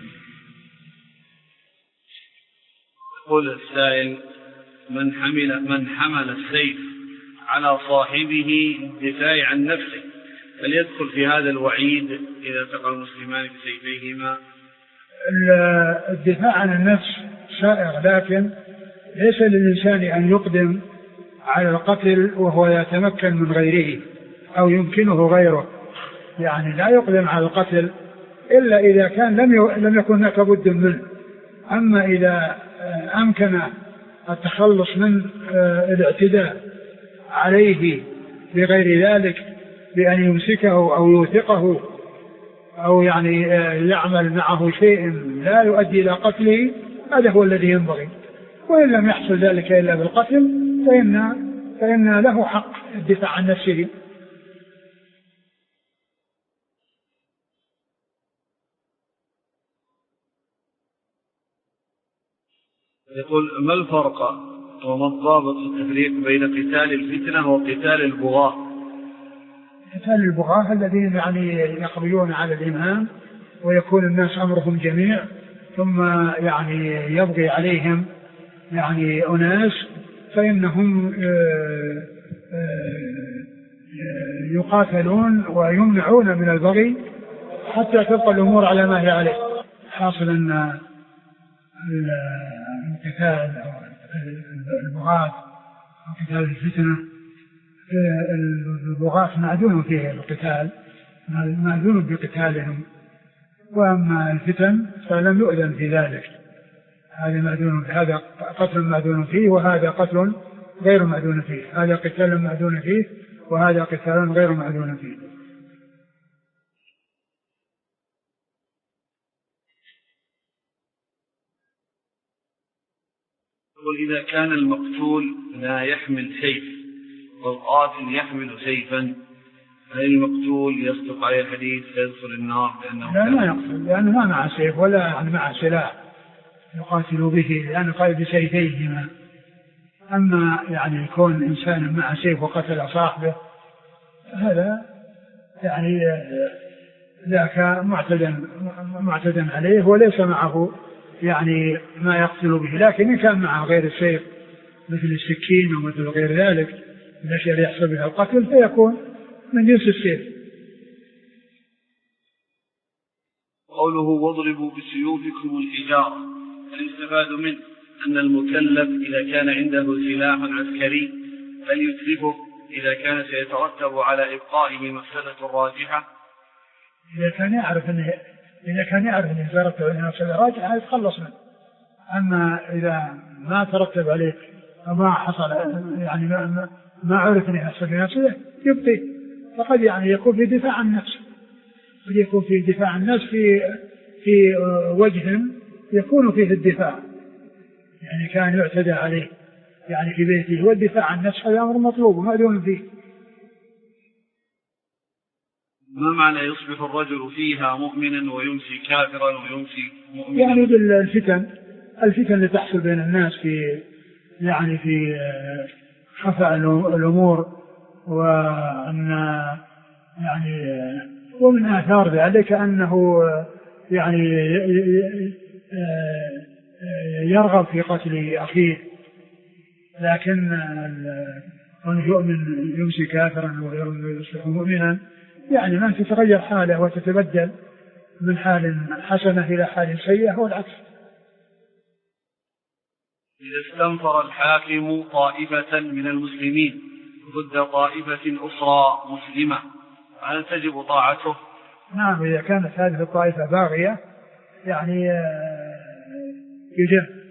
يقول السائل من حمل من حمل السيف على صاحبه للدفاع عن نفسه هل يدخل في هذا الوعيد إذا التقى المسلمان بسيفيهما؟ الدفاع عن النفس سائغ لكن ليس للإنسان أن يقدم على القتل وهو يتمكن من غيره أو يمكنه غيره. يعني لا يقدم على القتل إلا إذا كان لم لم يكن هناك بد منه. أما إذا أمكن التخلص من الاعتداء عليه بغير ذلك بأن يمسكه أو يوثقه أو يعني يعمل معه شيء لا يؤدي إلى قتله هذا هو الذي ينبغي. وإن لم يحصل ذلك إلا بالقتل فإن, فإن له حق الدفاع عن نفسه. يقول ما الفرق وما الضابط في التفريق بين قتال الفتنة وقتال البغاة؟ قتال البغاة الذين يعني يقبلون على الإمام ويكون الناس أمرهم جميع ثم يعني يبغي عليهم يعني أناس فإنهم يقاتلون ويمنعون من البغي حتى تبقى الأمور على ما هي عليه. حاصل أن القتال أو البغاة أو قتال الفتنة البغاة معدون فيه القتال معدون بقتالهم وأما الفتن فلم يؤذن في ذلك. هذا معدون هذا قتل معدون فيه وهذا قتل غير معدون فيه. هذا قتال معدون فيه وهذا قتال غير معدون فيه. وإذا كان المقتول لا يحمل سيف والقاتل يحمل سيفا هل المقتول يصدق عليه الحديث فيدخل النار لأنه لا ما يقتل لأنه ما معه سيف ولا يعني معه سلاح يقاتل به لأنه قال بسيفيهما. أما يعني يكون إنسان معه سيف وقتل صاحبه هذا يعني ذاك معتدى معتدى عليه وليس معه يعني ما يقتل به. لكن إن كان معه غير السيف مثل السكين ومثل غير ذلك الأشياء اللي يحصل بها القتل فيكون من جنس السيف. قوله واضربوا بسيوفكم الحجارة هل يستفاد منه أن المكلف إذا كان عنده سلاح عسكري هل يتلفه إذا كان سيترتب على إبقائه مفسدة راجحة؟ إذا كان يعرف أنه إذا كان يعرف أنه يترتب عليه مفسدة راجحة يتخلص منه. أما إذا ما ترتب عليه وما حصل يعني ما, ما عرف أنه يحصل بنفسه يبقي فقد يعني يكون في دفاع عن نفسه. قد يكون فيه دفاع عن الناس في في وجه يكون فيه الدفاع، يعني كان يعتدى عليه يعني في بيته، والدفاع عن النفس هذا أمر مطلوب ومأذون فيه. ما معنى يصبح الرجل فيها مؤمنا ويمسي كافرا ويمسي مؤمنا؟ يعني بالفتن الفتن اللي تحصل بين الناس في يعني في خفاء الأمور، وأن يعني ومن آثار ذلك أنه يعني يرغب في قتل أخيه، لكن من يؤمن يمسي كافرا ويصبح مؤمنا يعني ما تتغير حاله وتتبدل من حال حسنة إلى حال سيئة والعكس. إذا استنفر الحاكم طائفة من المسلمين ضد طائفة أخرى مسلمة هل تجب طاعته؟ نعم، إذا كانت هذه الطائفة باغية يعني يجب.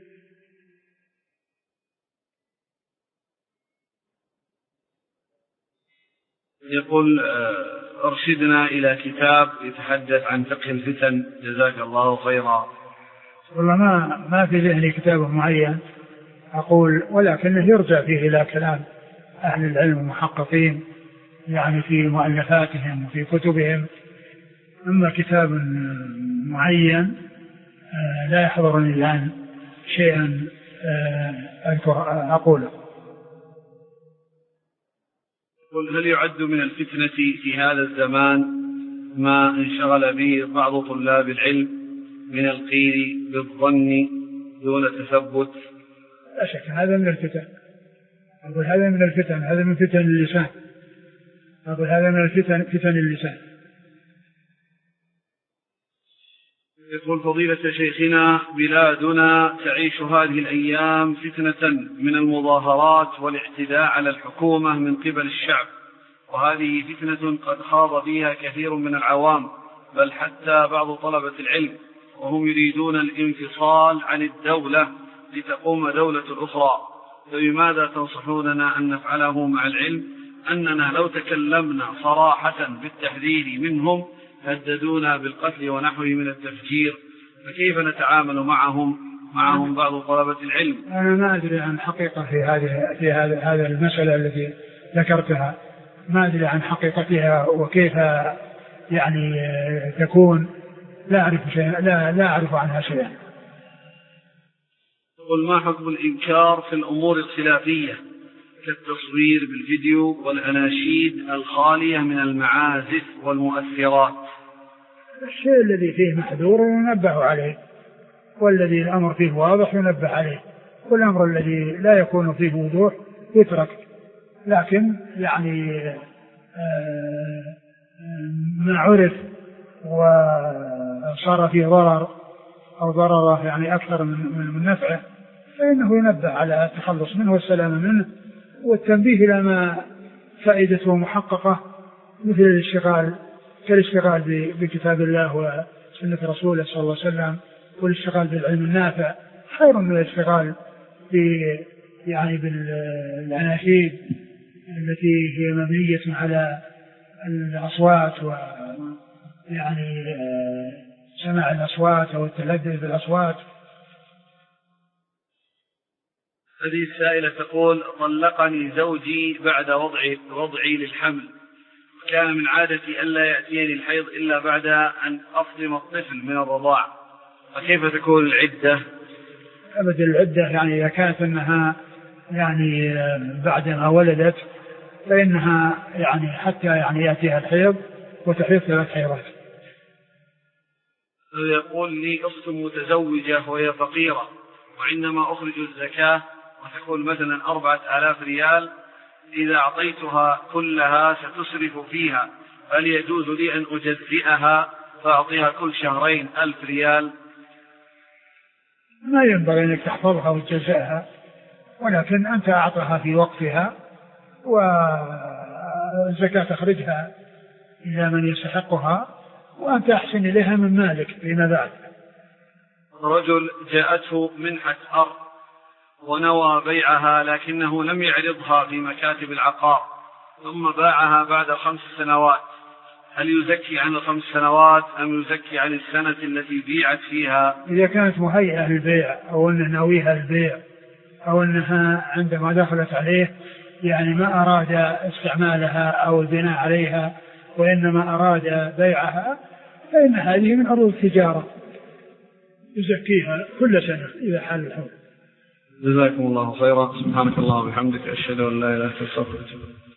يقول أرشدنا إلى كتاب يتحدث عن فقه الفتن جزاك الله خيرا. والله ما ما في ذهني كتاب معين أقول، ولكنه يرجع فيه إلى كلام أهل العلم المحققين يعني في مؤلفاتهم وفي كتبهم. أما كتاب معين لا يحضرني الآن شيئا أذكر أقوله. قل هل يعد من الفتنة في هذا الزمان ما انشغل به بعض طلاب العلم من القيل بالظن دون تثبت؟ لا شك هذا من الفتن. أقول هذا من الفتن، هذا من فتن اللسان. أقول هذا من الفتن فتن اللسان. يقول فضيلة شيخنا بلادنا تعيش هذه الأيام فتنة من المظاهرات والاعتداء على الحكومة من قبل الشعب، وهذه فتنة قد خاض فيها كثير من العوام بل حتى بعض طلبة العلم، وهم يريدون الانفصال عن الدولة لتقوم دولة أخرى، فبماذا تنصحوننا أن نفعله مع العلم أننا لو تكلمنا صراحة بالتحذير منهم هددونا بالقتل ونحوه من التفجير، فكيف نتعامل معهم معهم بعض طلبة العلم؟ أنا ما أدري عن حقيقة في هذه في هذه هذه المسألة التي ذكرتها، ما أدري عن حقيقتها وكيف يعني تكون، لا أعرف شيء، لا لا أعرف عنها شيئا. قل ما حكم الإنكار في الأمور الخلافية كالتصوير بالفيديو والأناشيد الخالية من المعازف والمؤثرات؟ الشيء الذي فيه محذور ينبه عليه، والذي الأمر فيه واضح ينبه عليه، والأمر الذي لا يكون فيه وضوح يترك. لكن يعني ما عرف وصار فيه ضرر أو ضرره يعني أكثر من نفعه فإنه ينبه على التخلص منه والسلامة منه، والتنبيه إلى ما فائدته محققة مثل الاشتغال كالاشتغال بكتاب الله وسنة رسوله صلى الله عليه وسلم، والاشتغال بالعلم النافع خير من الاشتغال يعني بالأناشيد التي هي مبنية على الأصوات ويعني سماع الأصوات أو التلذذ بالأصوات. هذه السائلة تقول طلقني زوجي بعد وضعي, وضعي للحمل، كان من عادتي ألا يأتيني الحيض إلا بعد أن أفطم الطفل من الرضاع، فكيف تكون العدة؟ أبدا العدة يعني إذا كانت أنها يعني بعد ما ولدت فإنها يعني حتى يعني يأتيها الحيض وتحيض ثلاث حيضات. يقول لي أخت متزوجة وهي فقيرة، وعندما أخرج الزكاة وتقول مثلا أربعة آلاف ريال إذا أعطيتها كلها ستصرف فيها، هل يجوز لي أن أجزئها فأعطيها كل شهرين ألف ريال؟ ما ينبغي أنك تحفظها وتجزئها، ولكن أنت أعطها في وقتها والزكاة تخرجها إلى من يستحقها وأنت أحسن إليها من مالك فيما بعد. رجل جاءته منحة أرض ونوى بيعها لكنه لم يعرضها في مكاتب العقار ثم باعها بعد خمس سنوات، هل يزكي عن الخمس سنوات أم يزكي عن السنة التي بيعت فيها؟ إذا كانت مهيئة للبيع أو أنه ناويها البيع أو أنها عندما دخلت عليه يعني ما أراد استعمالها أو البناء عليها وإنما أراد بيعها، فإن هذه من عروض التجارة يزكيها كل سنة إذا حل الحول. جزاكم الله خيرا. سبحانك اللهم وبحمدك أشهد أن لا إله إلا أنت أستغفرك.